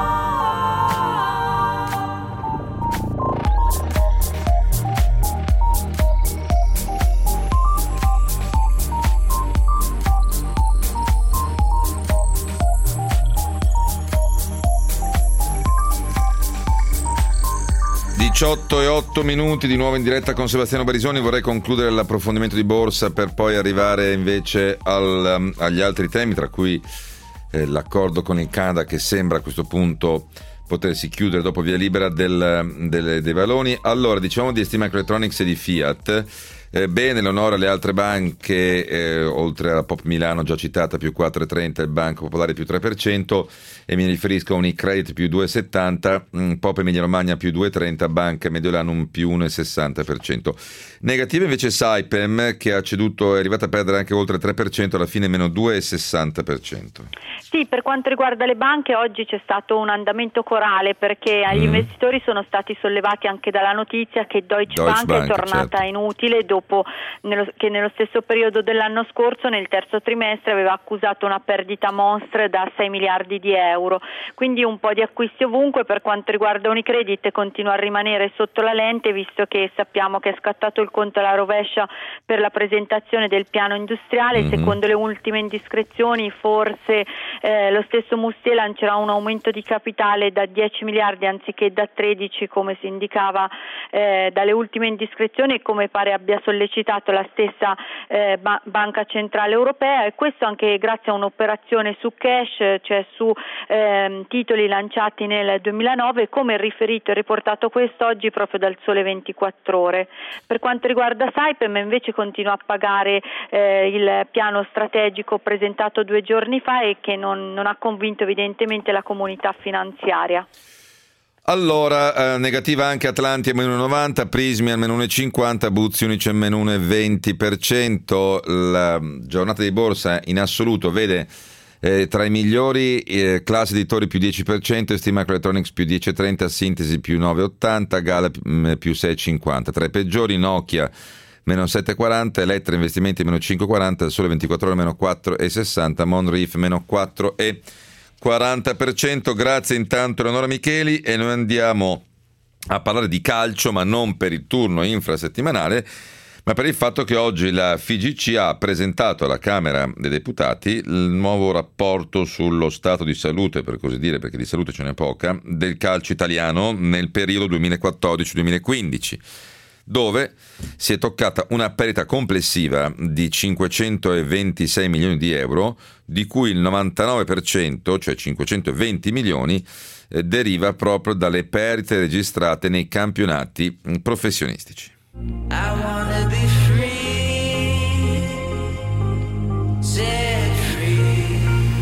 18:08 di nuovo in diretta con Sebastiano Barisoni. Vorrei concludere l'approfondimento di borsa per poi arrivare invece agli altri temi, tra cui l'accordo con il Canada, che sembra a questo punto potersi chiudere dopo via libera dei valloni. Allora, diciamo di ST Microelectronics e di Fiat. Bene, l'onore alle altre banche, oltre alla Pop Milano già citata più 4,30, il Banco Popolare più 3%, e mi riferisco a Unicredit più 2,70, Pop Emilia Romagna più 2,30, Banca Mediolanum più 1,60%. Negativa invece Saipem, che è arrivata a perdere anche oltre il 3%, alla fine meno 2,60%. Sì, per quanto riguarda le banche oggi c'è stato un andamento corale, perché gli investitori sono stati sollevati anche dalla notizia che Deutsche Bank è tornata in utile dopo dopo che nello stesso periodo dell'anno scorso, nel terzo trimestre, aveva accusato una perdita monstre da 6 miliardi di euro. Quindi un po' di acquisti ovunque. Per quanto riguarda Unicredit continua a rimanere sotto la lente, visto che sappiamo che è scattato il conto alla rovescia per la presentazione del piano industriale. Secondo le ultime indiscrezioni forse lo stesso Mustier lancerà un aumento di capitale da 10 miliardi anziché da 13 come si indicava dalle ultime indiscrezioni, e come pare abbia sollecitato la stessa Banca Centrale Europea, e questo anche grazie a un'operazione su cash, cioè su titoli lanciati nel 2009, come riferito e riportato quest'oggi proprio dal Sole 24 Ore. Per quanto riguarda Saipem invece continua a pagare il piano strategico presentato 2 giorni fa e che non ha convinto evidentemente la comunità finanziaria. Allora, negativa anche Atlanti a meno 90, Prismi a meno 1,50, Buzzi Unice a meno 1,20%. La giornata di borsa in assoluto vede tra i migliori Class Editori più 10%, ST Microelectronics più 10,30, Sintesi più 9,80, Gala più 6,50. Tra i peggiori Nokia meno 7,40, Elettra Investimenti meno 5,40, Sole 24 Ore meno 4,60, Monreef meno 4,40%. Grazie intanto Eleonora Micheli, e noi andiamo a parlare di calcio, ma non per il turno infrasettimanale, ma per il fatto che oggi la FIGC ha presentato alla Camera dei Deputati il nuovo rapporto sullo stato di salute, per così dire, perché di salute ce n'è poca, del calcio italiano nel periodo 2014-2015, dove si è toccata una perdita complessiva di 526 milioni di euro, di cui il 99%, cioè 520 milioni, deriva proprio dalle perdite registrate nei campionati professionistici. I wanna be free, set free.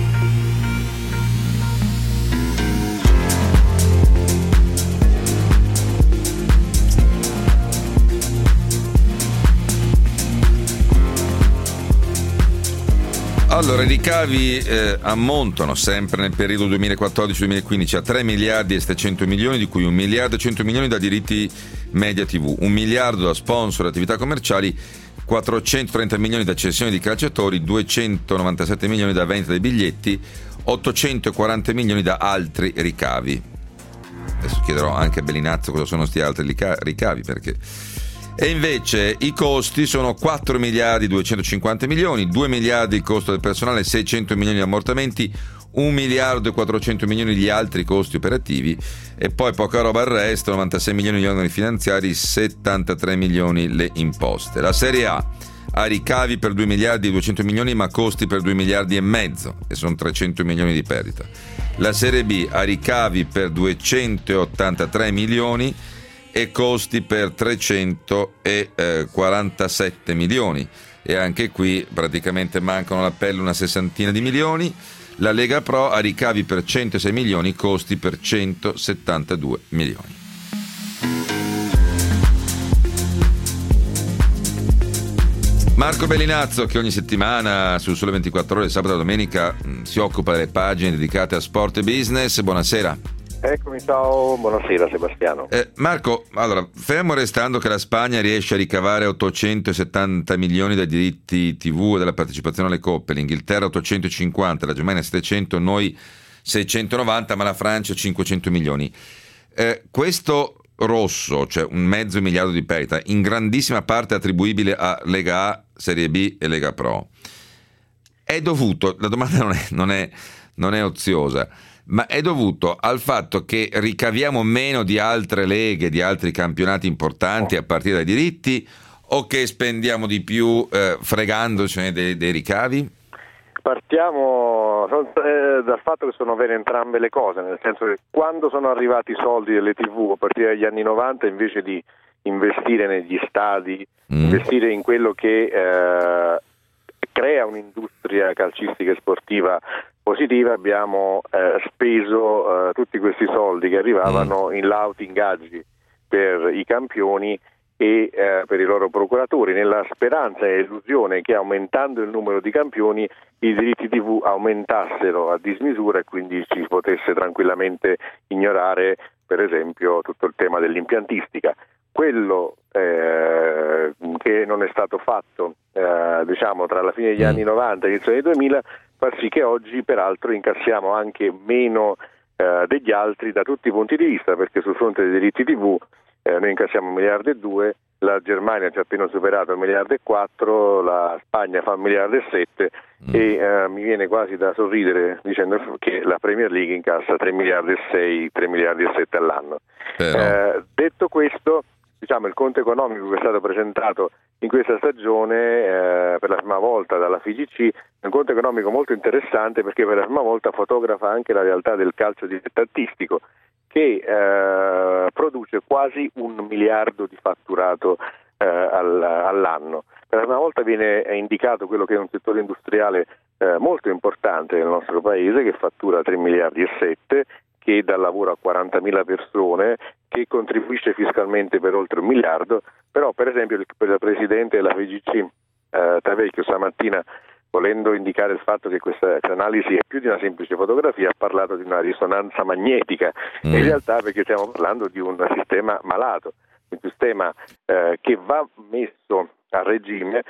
Allora, i ricavi ammontano sempre nel periodo 2014-2015 a 3 miliardi e 700 milioni, di cui 1 miliardo e 100 milioni da diritti media TV, 1 miliardo da sponsor e attività commerciali, 430 milioni da cessioni di calciatori, 297 milioni da vendita dei biglietti, 840 milioni da altri ricavi. Adesso chiederò anche a Bellinazzo cosa sono sti altri ricavi, perché... E invece i costi sono 4 miliardi 250 milioni, 2 miliardi il costo del personale, 600 milioni di ammortamenti, 1 miliardo e 400 milioni gli altri costi operativi, e poi poca roba al resto, 96 milioni gli oneri finanziari, 73 milioni le imposte. La Serie A ha ricavi per 2 miliardi e 200 milioni ma costi per 2 miliardi e mezzo, e sono 300 milioni di perdita. La Serie B ha ricavi per 283 milioni e costi per 347 milioni, e anche qui praticamente mancano alla pelle una sessantina di milioni. La Lega Pro ha ricavi per 106 milioni, costi per 172 milioni. Marco Bellinazzo, che ogni settimana sul Sole 24 Ore, sabato e domenica, si occupa delle pagine dedicate a sport e business. Buonasera. Eccomi, ciao, buonasera Sebastiano. Marco, allora, fermo restando che la Spagna riesce a ricavare 870 milioni dai diritti TV e dalla partecipazione alle coppe, l'Inghilterra 850, la Germania 700, noi 690, ma la Francia 500 milioni. Questo rosso, cioè 1,5 miliardo di perdita, in grandissima parte attribuibile a Lega A, Serie B e Lega Pro, è dovuto, la domanda non è oziosa, ma è dovuto al fatto che ricaviamo meno di altre leghe, di altri campionati importanti a partire dai diritti, o che spendiamo di più fregandocene dei ricavi? Partiamo dal fatto che sono vere entrambe le cose, nel senso che quando sono arrivati i soldi delle TV a partire dagli anni 90, invece di investire negli stadi, investire in quello che crea un'industria calcistica e sportiva positiva, abbiamo speso tutti questi soldi che arrivavano in lauti ingaggi per i campioni e per i loro procuratori, nella speranza e illusione che aumentando il numero di campioni i diritti TV aumentassero a dismisura e quindi ci potesse tranquillamente ignorare per esempio tutto il tema dell'impiantistica. Quello che che non è stato fatto tra la fine degli anni 90 e l'inizio dei 2000 fa sì che oggi peraltro incassiamo anche meno degli altri da tutti i punti di vista, perché sul fronte dei diritti TV noi incassiamo 1,2 miliardi, la Germania ci ha appena superato 1,4 miliardi, la Spagna fa 1,7 miliardi e mi viene quasi da sorridere dicendo che la Premier League incassa 3,6 miliardi, 3,7 miliardi all'anno. Detto questo, il conto economico che è stato presentato in questa stagione per la prima volta dalla FIGC è un conto economico molto interessante, perché per la prima volta fotografa anche la realtà del calcio dilettantistico, che produce quasi 1 miliardo di fatturato all'anno. Per la prima volta viene indicato quello che è un settore industriale molto importante nel nostro paese, che fattura 3 miliardi e 7, che dà lavoro a 40.000 persone, che contribuisce fiscalmente per oltre 1 miliardo, però per esempio il presidente della FIGC Tavecchio stamattina, volendo indicare il fatto che questa analisi è più di una semplice fotografia, ha parlato di una risonanza magnetica, in realtà perché stiamo parlando di un sistema malato, un sistema che va messo a regime.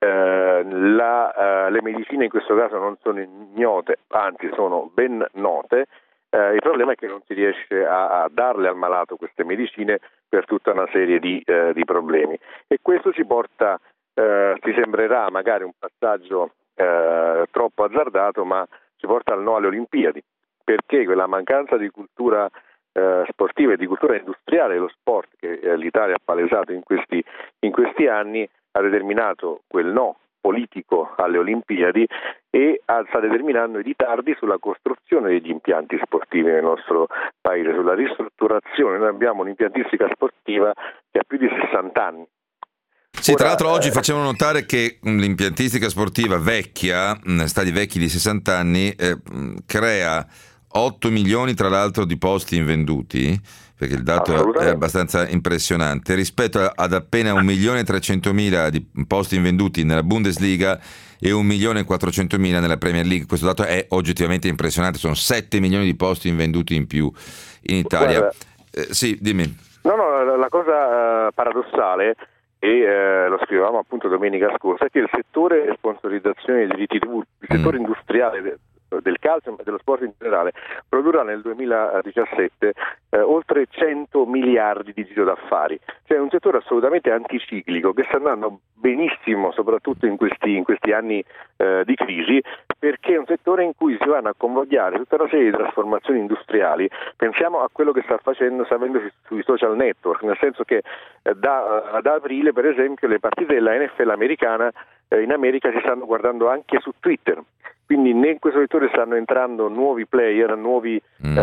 Le medicine in questo caso non sono ignote, anzi sono ben note. Il problema è che non si riesce a darle al malato queste medicine per tutta una serie di problemi, e questo ci porta, ti sembrerà magari un passaggio troppo azzardato, ma ci porta al no alle Olimpiadi, perché quella mancanza di cultura sportiva e di cultura industriale dello sport che l'Italia ha palesato in questi anni ha determinato quel no politico alle Olimpiadi e sta determinando i ritardi sulla costruzione degli impianti sportivi nel nostro paese, sulla ristrutturazione. Noi abbiamo un'impiantistica sportiva che ha più di 60 anni. Sì, tra l'altro oggi facevano notare che l'impiantistica sportiva vecchia, stadi vecchi di 60 anni, crea 8 milioni tra l'altro di posti invenduti, perché il dato è abbastanza impressionante, rispetto ad appena 1.300.000 di posti invenduti nella Bundesliga e 1.400.000 nella Premier League. Questo dato è oggettivamente impressionante, sono 7 milioni di posti invenduti in più in Italia. Sì, dimmi. No, la cosa paradossale, e lo scrivevamo appunto domenica scorsa, è che il settore sponsorizzazione dei diritti TV, il settore industriale del calcio e dello sport in generale, produrrà nel 2017 oltre 100 miliardi di giro d'affari, cioè un settore assolutamente anticiclico che sta andando benissimo soprattutto in questi anni di crisi, perché è un settore in cui si vanno a convogliare tutta una serie di trasformazioni industriali. Pensiamo a quello che sta avvenendo sui social network, nel senso che ad aprile per esempio le partite della NFL americana in America si stanno guardando anche su Twitter. Quindi in questo settore stanno entrando nuovi player, nuovi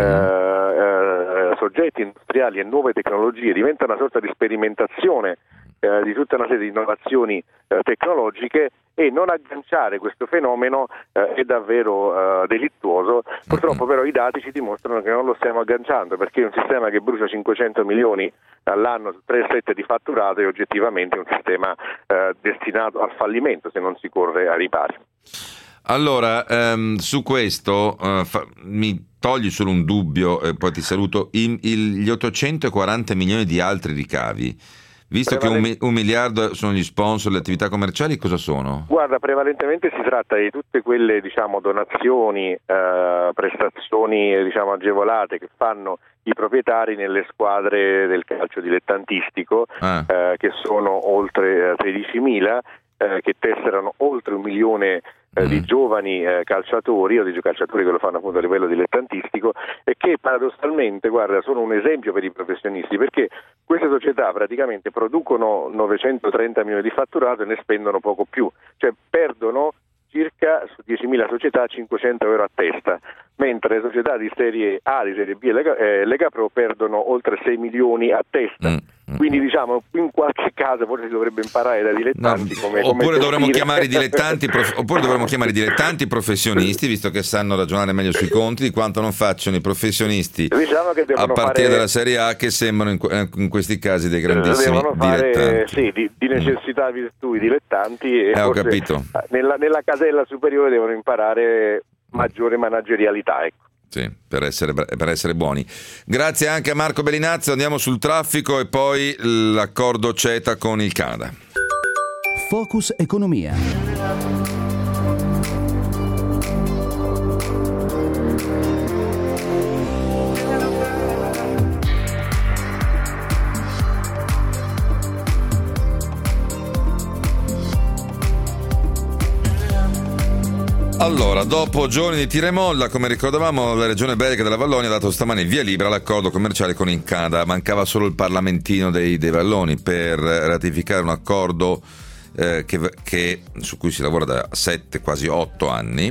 soggetti industriali e nuove tecnologie, diventa una sorta di sperimentazione di tutta una serie di innovazioni tecnologiche, e non agganciare questo fenomeno è davvero delittuoso. Purtroppo però i dati ci dimostrano che non lo stiamo agganciando, perché un sistema che brucia 500 milioni all'anno su 3,7 di fatturato è oggettivamente un sistema destinato al fallimento se non si corre a ripari. Allora, su questo mi togli solo un dubbio, poi ti saluto. Gli 840 milioni di altri ricavi, visto che 1 miliardo sono gli sponsor, le attività commerciali, cosa sono? Guarda, prevalentemente si tratta di tutte quelle donazioni, prestazioni agevolate che fanno i proprietari nelle squadre del calcio dilettantistico, che sono oltre 13.000, che tesserano oltre 1 milione di giovani calciatori o di calciatori che lo fanno appunto a livello dilettantistico, e che paradossalmente, guarda, sono un esempio per i professionisti, perché queste società praticamente producono 930 milioni di fatturato e ne spendono poco più, cioè perdono circa su 10.000 società 500 euro a testa, mentre le società di serie A, di serie B e Lega Pro perdono oltre 6 milioni a testa. Quindi in qualche caso forse si dovrebbe imparare da dilettanti oppure dovremmo chiamare i dilettanti professionisti, visto che sanno ragionare meglio sui conti di quanto non facciano i professionisti a partire dalla Serie A, che sembrano in questi casi dei grandissimi dilettanti. Di necessità virtù i dilettanti, e ho capito. Nella casella superiore devono imparare maggiore managerialità, ecco. Sì, per essere buoni. Grazie anche a Marco Bellinazzo. Andiamo sul traffico e poi l'accordo CETA con il Canada. Focus Economia. Allora, dopo giorni di tira e molla, come ricordavamo, la regione belga della Vallonia ha dato stamani via libera all'accordo commerciale con il Canada. Mancava solo il parlamentino dei Valloni per ratificare un accordo su cui si lavora da 7, quasi 8 anni.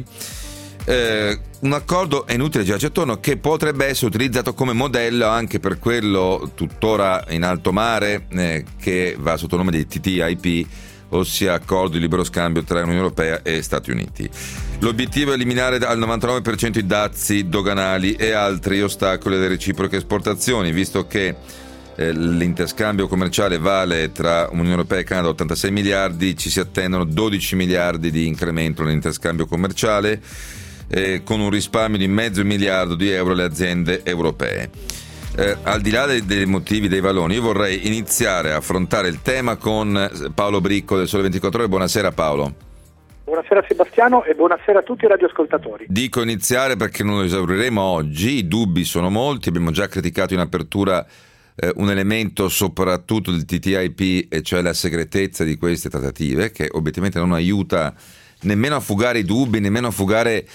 Un accordo, è inutile girarci attorno, che potrebbe essere utilizzato come modello anche per quello tuttora in alto mare che va sotto il nome di TTIP, ossia accordo di libero scambio tra Unione Europea e Stati Uniti. L'obiettivo è eliminare al 99% i dazi doganali e altri ostacoli alle reciproche esportazioni, visto che l'interscambio commerciale vale tra Unione Europea e Canada 86 miliardi, ci si attendono 12 miliardi di incremento nell'interscambio commerciale, con un risparmio di $500 miliardi alle aziende europee. Al di là dei motivi dei Valloni, io vorrei iniziare a affrontare il tema con Paolo Bricco del Sole 24 Ore. Buonasera Paolo. Buonasera Sebastiano e buonasera a tutti i radioascoltatori. Dico iniziare perché non lo esauriremo oggi, i dubbi sono molti, abbiamo già criticato in apertura un elemento soprattutto del TTIP, e cioè la segretezza di queste trattative, che obiettivamente non aiuta nemmeno a fugare i dubbi, nemmeno a fugare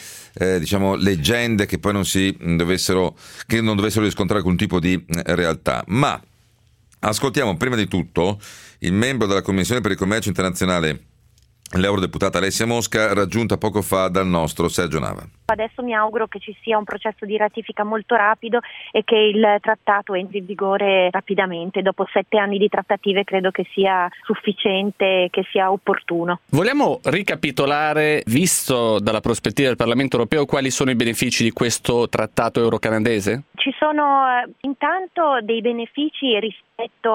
leggende che poi non dovessero riscontrare alcun tipo di realtà. Ma ascoltiamo prima di tutto il membro della Commissione per il Commercio Internazionale, l'eurodeputata Alessia Mosca, raggiunta poco fa dal nostro Sergio Nava. Adesso mi auguro che ci sia un processo di ratifica molto rapido e che il trattato entri in vigore rapidamente. Dopo 7 anni di trattative credo che sia sufficiente, che sia opportuno. Vogliamo ricapitolare, visto dalla prospettiva del Parlamento europeo, quali sono i benefici di questo trattato euro-canadese? Ci sono intanto dei benefici rispetto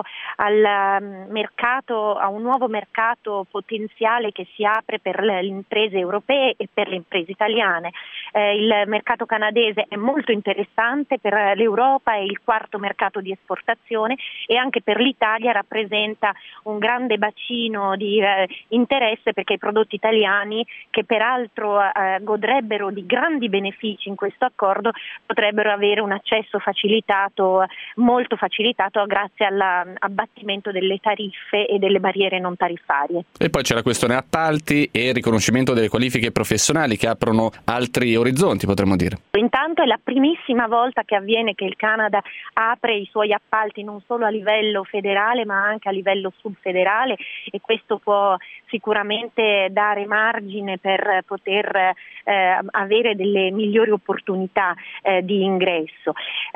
al mercato, a un nuovo mercato potenziale che si apre per le imprese europee e per le imprese italiane. Il mercato canadese è molto interessante per l'Europa, è il 4º mercato di esportazione e anche per l'Italia rappresenta un grande bacino di interesse, perché i prodotti italiani, che peraltro godrebbero di grandi benefici in questo accordo, potrebbero avere un accesso molto facilitato grazie all'abbattimento delle tariffe e delle barriere non tariffarie. E poi c'è la questione appalti e riconoscimento delle qualifiche professionali, che aprono altri orizzonti, potremmo dire. Intanto è la primissima volta che avviene che il Canada apre i suoi appalti non solo a livello federale ma anche a livello subfederale, e questo può sicuramente dare margine per poter avere delle migliori opportunità di ingresso.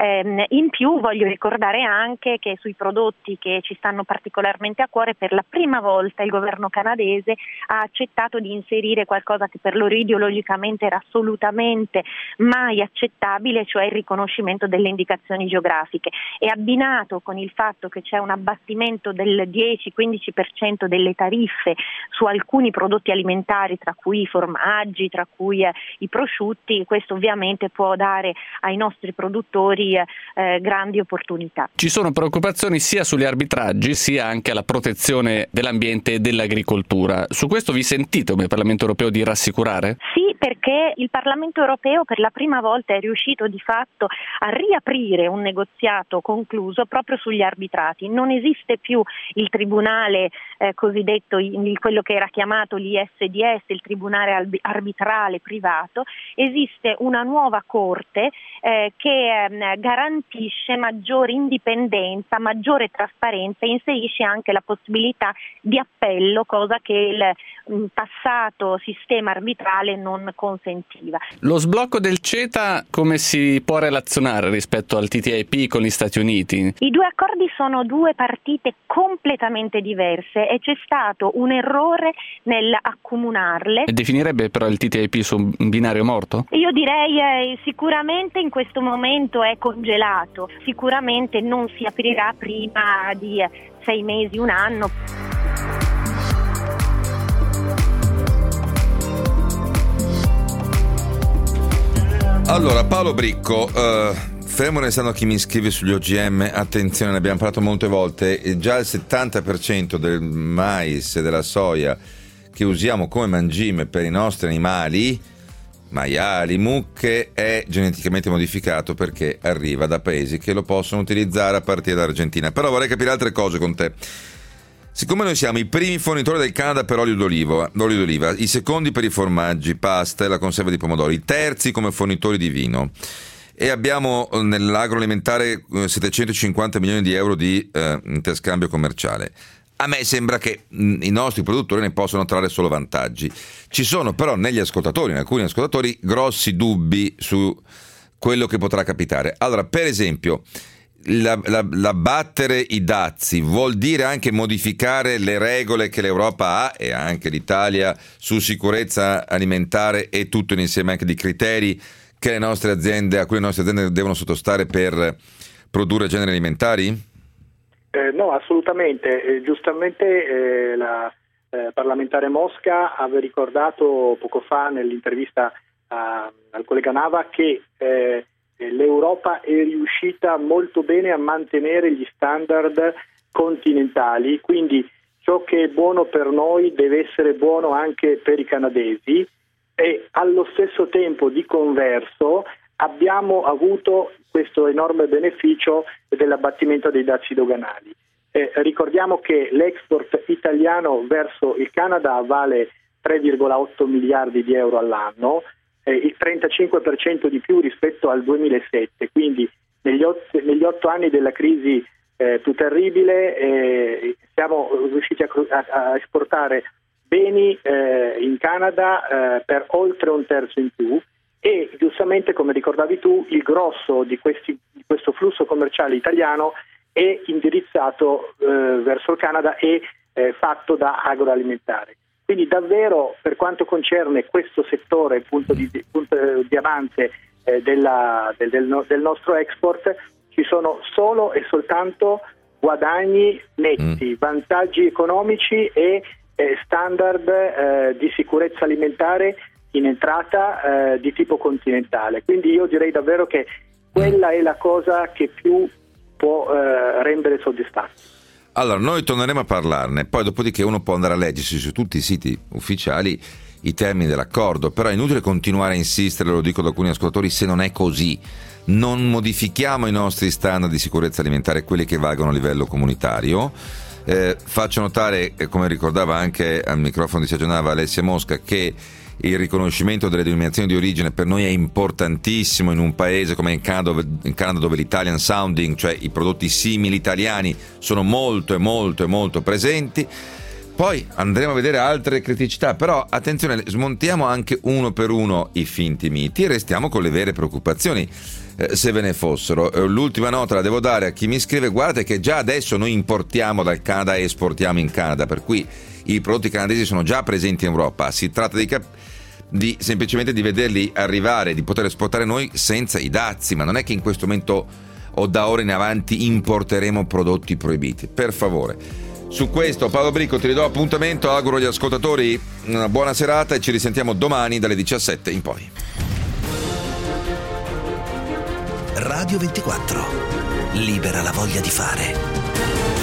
In più voglio ricordare anche che sui prodotti che ci stanno particolarmente a cuore, per la prima volta il governo canadese ha accettato di inserire qualcosa che per loro ideologicamente era assolutamente mai accettabile, cioè il riconoscimento delle indicazioni geografiche, e abbinato con il fatto che c'è un abbattimento del 10-15% delle tariffe su alcuni prodotti alimentari, tra cui i formaggi, tra cui i prosciutti, questo ovviamente può dare ai nostri produttori grandi opportunità. Ci sono preoccupazioni sia sugli arbitraggi sia anche alla protezione dell'ambiente e dell'agricoltura. Su questo vi sentite come Parlamento europeo di rassicurare? Sì, perché il Parlamento europeo per la prima volta è riuscito di fatto a riaprire un negoziato concluso proprio sugli arbitrati. Non esiste più il tribunale cosiddetto, quello che era chiamato l'ISDS, il tribunale arbitrale privato. Esiste una nuova corte che garantisce maggiore indipendenza, maggiore trasparenza e inserisce anche la possibilità di appello, cosa che il passato sistema arbitrale non consentiva. Lo sblocco del CETA come si può relazionare rispetto al TTIP con gli Stati Uniti? I due accordi sono due partite completamente diverse e c'è stato un errore nell'accomunarle. E definirebbe però il TTIP su un binario morto? Io direi sicuramente in questo momento è congelato, sicuramente non si aprirà prima di 6 mesi, un anno. Allora, Paolo Bricco, fermo restando chi mi scrive sugli OGM, attenzione, ne abbiamo parlato molte volte, già il 70% del mais e della soia che usiamo come mangime per i nostri animali, maiali, mucche, è geneticamente modificato perché arriva da paesi che lo possono utilizzare a partire dall'Argentina. Però vorrei capire altre cose con te. Siccome noi siamo i primi fornitori del Canada per olio d'oliva, i secondi per i formaggi, pasta e la conserva di pomodori, i terzi come fornitori di vino, e abbiamo nell'agroalimentare 750 milioni di euro di interscambio commerciale, a me sembra che i nostri produttori ne possono trarre solo vantaggi. Ci sono però in alcuni ascoltatori, grossi dubbi su quello che potrà capitare. Allora, per esempio, l'abbattere i dazi vuol dire anche modificare le regole che l'Europa ha e anche l'Italia su sicurezza alimentare e tutto insieme anche di criteri che a cui le nostre aziende devono sottostare per produrre generi alimentari? No, assolutamente. Giustamente la parlamentare Mosca aveva ricordato poco fa nell'intervista al collega Nava che l'Europa è riuscita molto bene a mantenere gli standard continentali, quindi ciò che è buono per noi deve essere buono anche per i canadesi, e allo stesso tempo, di converso, abbiamo avuto questo enorme beneficio dell'abbattimento dei dazi doganali. Ricordiamo che l'export italiano verso il Canada vale 3,8 miliardi di euro all'anno, il 35% di più rispetto al 2007, quindi negli 8 anni della crisi più terribile siamo riusciti a esportare beni in Canada per oltre un terzo in più, e giustamente, come ricordavi tu, il grosso di questo flusso commerciale italiano è indirizzato verso il Canada e fatto da agroalimentare. Quindi davvero, per quanto concerne questo settore, punto di diamante del nostro export, ci sono solo e soltanto guadagni netti, vantaggi economici e standard di sicurezza alimentare in entrata di tipo continentale. Quindi io direi davvero che quella è la cosa che più può rendere soddisfatti. Allora, noi torneremo a parlarne, poi dopodiché uno può andare a leggersi su tutti i siti ufficiali i termini dell'accordo, però è inutile continuare a insistere, lo dico ad alcuni ascoltatori, se non è così. Non modifichiamo i nostri standard di sicurezza alimentare, quelli che valgono a livello comunitario. Faccio notare, come ricordava anche al microfono di Sagionava Alessia Mosca, che il riconoscimento delle denominazioni di origine per noi è importantissimo in un paese come in Canada, dove l'Italian sounding, cioè i prodotti simili italiani, sono molto presenti. Poi andremo a vedere altre criticità, però attenzione, smontiamo anche uno per uno i finti miti e restiamo con le vere preoccupazioni, se ve ne fossero. L'ultima nota la devo dare a chi mi scrive: guardate che già adesso noi importiamo dal Canada e esportiamo in Canada, per cui i prodotti canadesi sono già presenti in Europa, si tratta di semplicemente di vederli arrivare, di poter esportare noi senza i dazi, ma non è che in questo momento o da ora in avanti importeremo prodotti proibiti, per favore. Su questo, Paolo Bricco, ti ridò appuntamento, auguro agli ascoltatori una buona serata e ci risentiamo domani dalle 17 in poi. Radio 24, libera la voglia di fare.